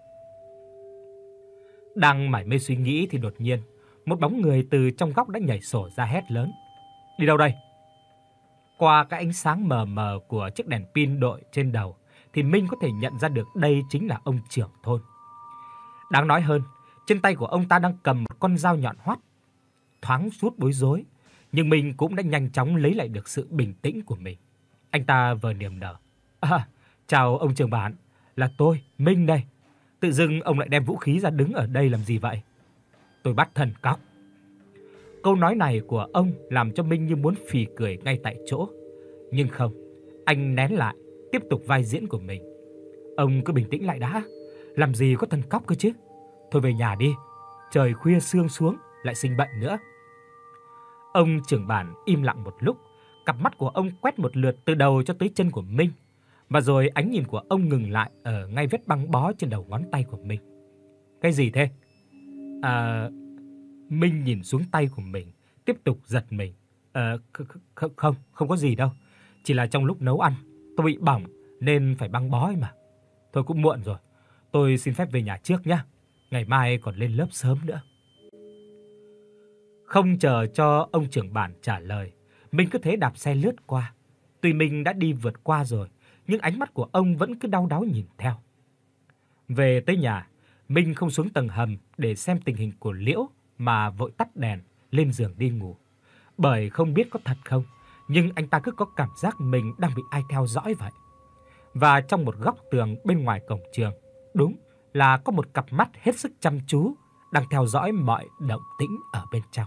Đang mải mê suy nghĩ thì đột nhiên, một bóng người từ trong góc đã nhảy sổ ra hét lớn: "Đi đâu đây?" Qua cái ánh sáng mờ mờ của chiếc đèn pin đội trên đầu thì Minh có thể nhận ra được đây chính là ông trưởng thôn. Đáng nói hơn, trên tay của ông ta đang cầm một con dao nhọn hoắt. Thoáng chút bối rối, nhưng Minh cũng đã nhanh chóng lấy lại được sự bình tĩnh của mình. Anh ta vừa niềm nở: "À, chào ông trưởng bản, là tôi, Minh đây. Tự dưng ông lại đem vũ khí ra đứng ở đây làm gì vậy?" "Tôi bắt thần cóc." Câu nói này của ông làm cho Minh như muốn phì cười ngay tại chỗ. Nhưng không, anh nén lại, tiếp tục vai diễn của mình. "Ông cứ bình tĩnh lại đã, làm gì có thần cóc cơ chứ. Thôi về nhà đi, trời khuya sương xuống lại sinh bệnh nữa." Ông trưởng bản im lặng một lúc, cặp mắt của ông quét một lượt từ đầu cho tới chân của Minh, và rồi ánh nhìn của ông ngừng lại ở ngay vết băng bó trên đầu ngón tay của Minh. "Cái gì thế?" À, Minh nhìn xuống tay của mình, tiếp tục giật mình. "Ờ không, không, không có gì đâu, chỉ là trong lúc nấu ăn tôi bị bỏng nên phải băng bó ấy mà. Thôi cũng muộn rồi, tôi xin phép về nhà trước nhé, ngày mai còn lên lớp sớm nữa." Không chờ cho ông trưởng bản trả lời, Minh cứ thế đạp xe lướt qua. Tuy Minh đã đi vượt qua rồi, nhưng ánh mắt của ông vẫn cứ đau đáu nhìn theo. Về tới nhà, Minh không xuống tầng hầm để xem tình hình của Liễu mà vội tắt đèn, lên giường đi ngủ. Bởi không biết có thật không, nhưng anh ta cứ có cảm giác mình đang bị ai theo dõi vậy. Và trong một góc tường bên ngoài cổng trường, đúng là có một cặp mắt hết sức chăm chú đang theo dõi mọi động tĩnh ở bên trong.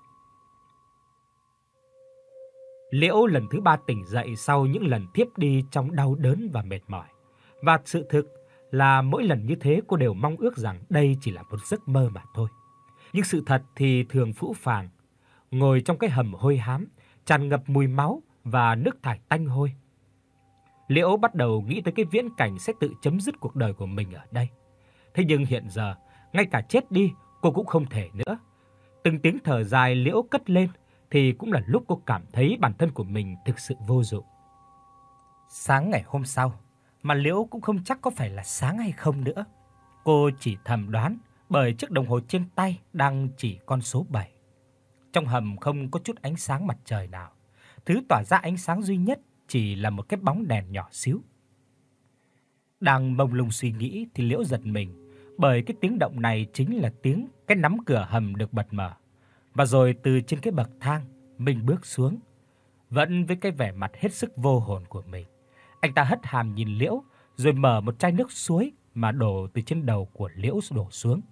Liễu lần thứ ba tỉnh dậy sau những lần thiếp đi trong đau đớn và mệt mỏi. Và sự thực là mỗi lần như thế cô đều mong ước rằng đây chỉ là một giấc mơ mà thôi. Nhưng sự thật thì thường phũ phàng. Ngồi trong cái hầm hôi hám, tràn ngập mùi máu và nước thải tanh hôi, Liễu bắt đầu nghĩ tới cái viễn cảnh sẽ tự chấm dứt cuộc đời của mình ở đây. Thế nhưng hiện giờ, ngay cả chết đi cô cũng không thể nữa. Từng tiếng thở dài Liễu cất lên thì cũng là lúc cô cảm thấy bản thân của mình thực sự vô dụng. Sáng ngày hôm sau, mà Liễu cũng không chắc có phải là sáng hay không nữa. Cô chỉ thầm đoán bởi chiếc đồng hồ trên tay đang chỉ con số bảy. Trong hầm không có chút ánh sáng mặt trời nào. Thứ tỏa ra ánh sáng duy nhất chỉ là một cái bóng đèn nhỏ xíu. Đang mông lung suy nghĩ thì Liễu giật mình, bởi cái tiếng động này chính là tiếng cái nắm cửa hầm được bật mở. Và rồi từ trên cái bậc thang, Minh bước xuống, vẫn với cái vẻ mặt hết sức vô hồn của mình. Anh ta hất hàm nhìn Liễu, rồi mở một chai nước suối mà đổ từ trên đầu của Liễu đổ xuống.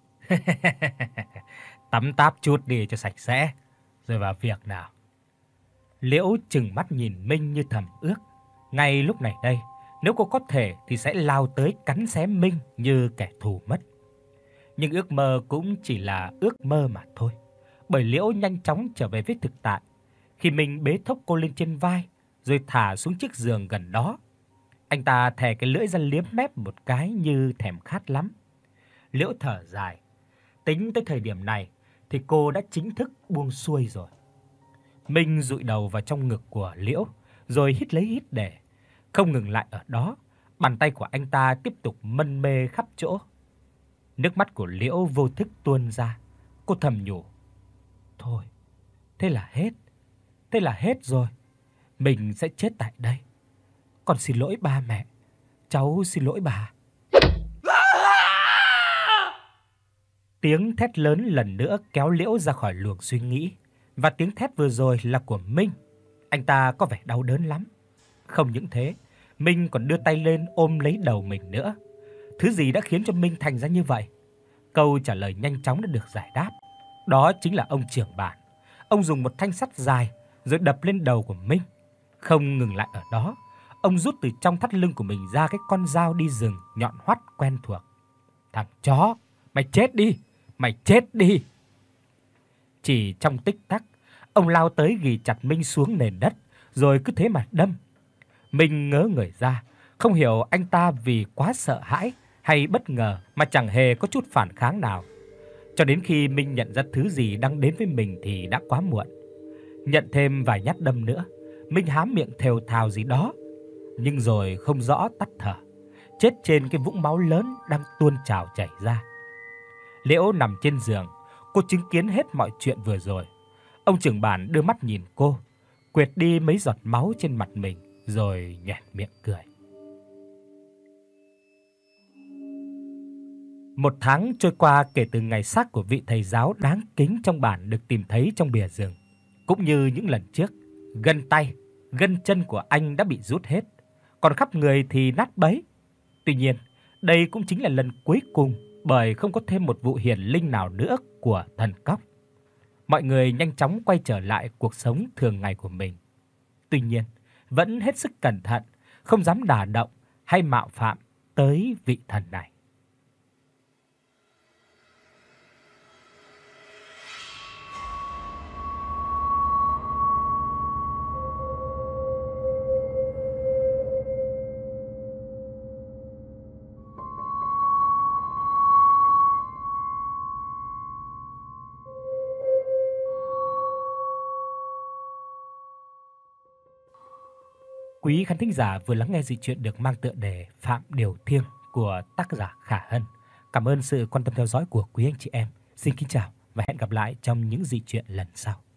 "Tắm táp chút đi cho sạch sẽ, rồi vào việc nào." Liễu trừng mắt nhìn Minh như thầm ước, ngay lúc này đây, nếu cô có thể thì sẽ lao tới cắn xé Minh như kẻ thù mất. Nhưng ước mơ cũng chỉ là ước mơ mà thôi, bởi Liễu nhanh chóng trở về với thực tại. Khi Minh bế thốc cô lên trên vai, rồi thả xuống chiếc giường gần đó, anh ta thè cái lưỡi ra liếm mép một cái như thèm khát lắm. Liễu thở dài, tính tới thời điểm này thì cô đã chính thức buông xuôi rồi. Minh dụi đầu vào trong ngực của Liễu, rồi hít lấy hít để. Không ngừng lại ở đó, bàn tay của anh ta tiếp tục mân mê khắp chỗ. Nước mắt của Liễu vô thức tuôn ra. Cô thầm nhủ: "Thôi, thế là hết. Thế là hết rồi. Mình sẽ chết tại đây. Con xin lỗi ba mẹ. Cháu xin lỗi bà." Tiếng thét lớn lần nữa kéo Liễu ra khỏi luồng suy nghĩ, và tiếng thét vừa rồi là của Minh. Anh ta có vẻ đau đớn lắm. Không những thế, Minh còn đưa tay lên ôm lấy đầu mình nữa. Thứ gì đã khiến cho Minh thành ra như vậy? Câu trả lời nhanh chóng đã được giải đáp. Đó chính là ông trưởng bản. Ông dùng một thanh sắt dài rồi đập lên đầu của Minh. Không ngừng lại ở đó, Ông rút từ trong thắt lưng của mình ra cái con dao đi rừng nhọn hoắt quen thuộc. "Thằng chó, mày chết đi, mày chết đi." Chỉ trong tích tắc, ông lao tới ghì chặt Minh xuống nền đất, rồi cứ thế mà đâm. Minh ngớ người ra, không hiểu anh ta vì quá sợ hãi hay bất ngờ mà chẳng hề có chút phản kháng nào. Cho đến khi Minh nhận ra thứ gì đang đến với mình thì đã quá muộn. Nhận thêm vài nhát đâm nữa, Minh há miệng thều thào gì đó, nhưng rồi không rõ tắt thở, chết trên cái vũng máu lớn đang tuôn trào chảy ra. Liễu nằm trên giường, cô chứng kiến hết mọi chuyện vừa rồi. Ông trưởng bản đưa mắt nhìn cô, quệt đi mấy giọt máu trên mặt mình rồi nhoẻn miệng cười. Một tháng trôi qua kể từ ngày xác của vị thầy giáo đáng kính trong bản được tìm thấy trong bìa rừng. Cũng như những lần trước, gân tay, gân chân của anh đã bị rút hết, còn khắp người thì nát bấy. Tuy nhiên, đây cũng chính là lần cuối cùng, bởi không có thêm một vụ hiển linh nào nữa của thần cóc. Mọi người nhanh chóng quay trở lại cuộc sống thường ngày của mình. Tuy nhiên, vẫn hết sức cẩn thận, không dám đả động hay mạo phạm tới vị thần này. Quý khán thính giả vừa lắng nghe dị truyện được mang tựa đề Phạm Điều Thiêng của tác giả Khả Hân. Cảm ơn sự quan tâm theo dõi của quý anh chị em. Xin kính chào và hẹn gặp lại trong những dị truyện lần sau.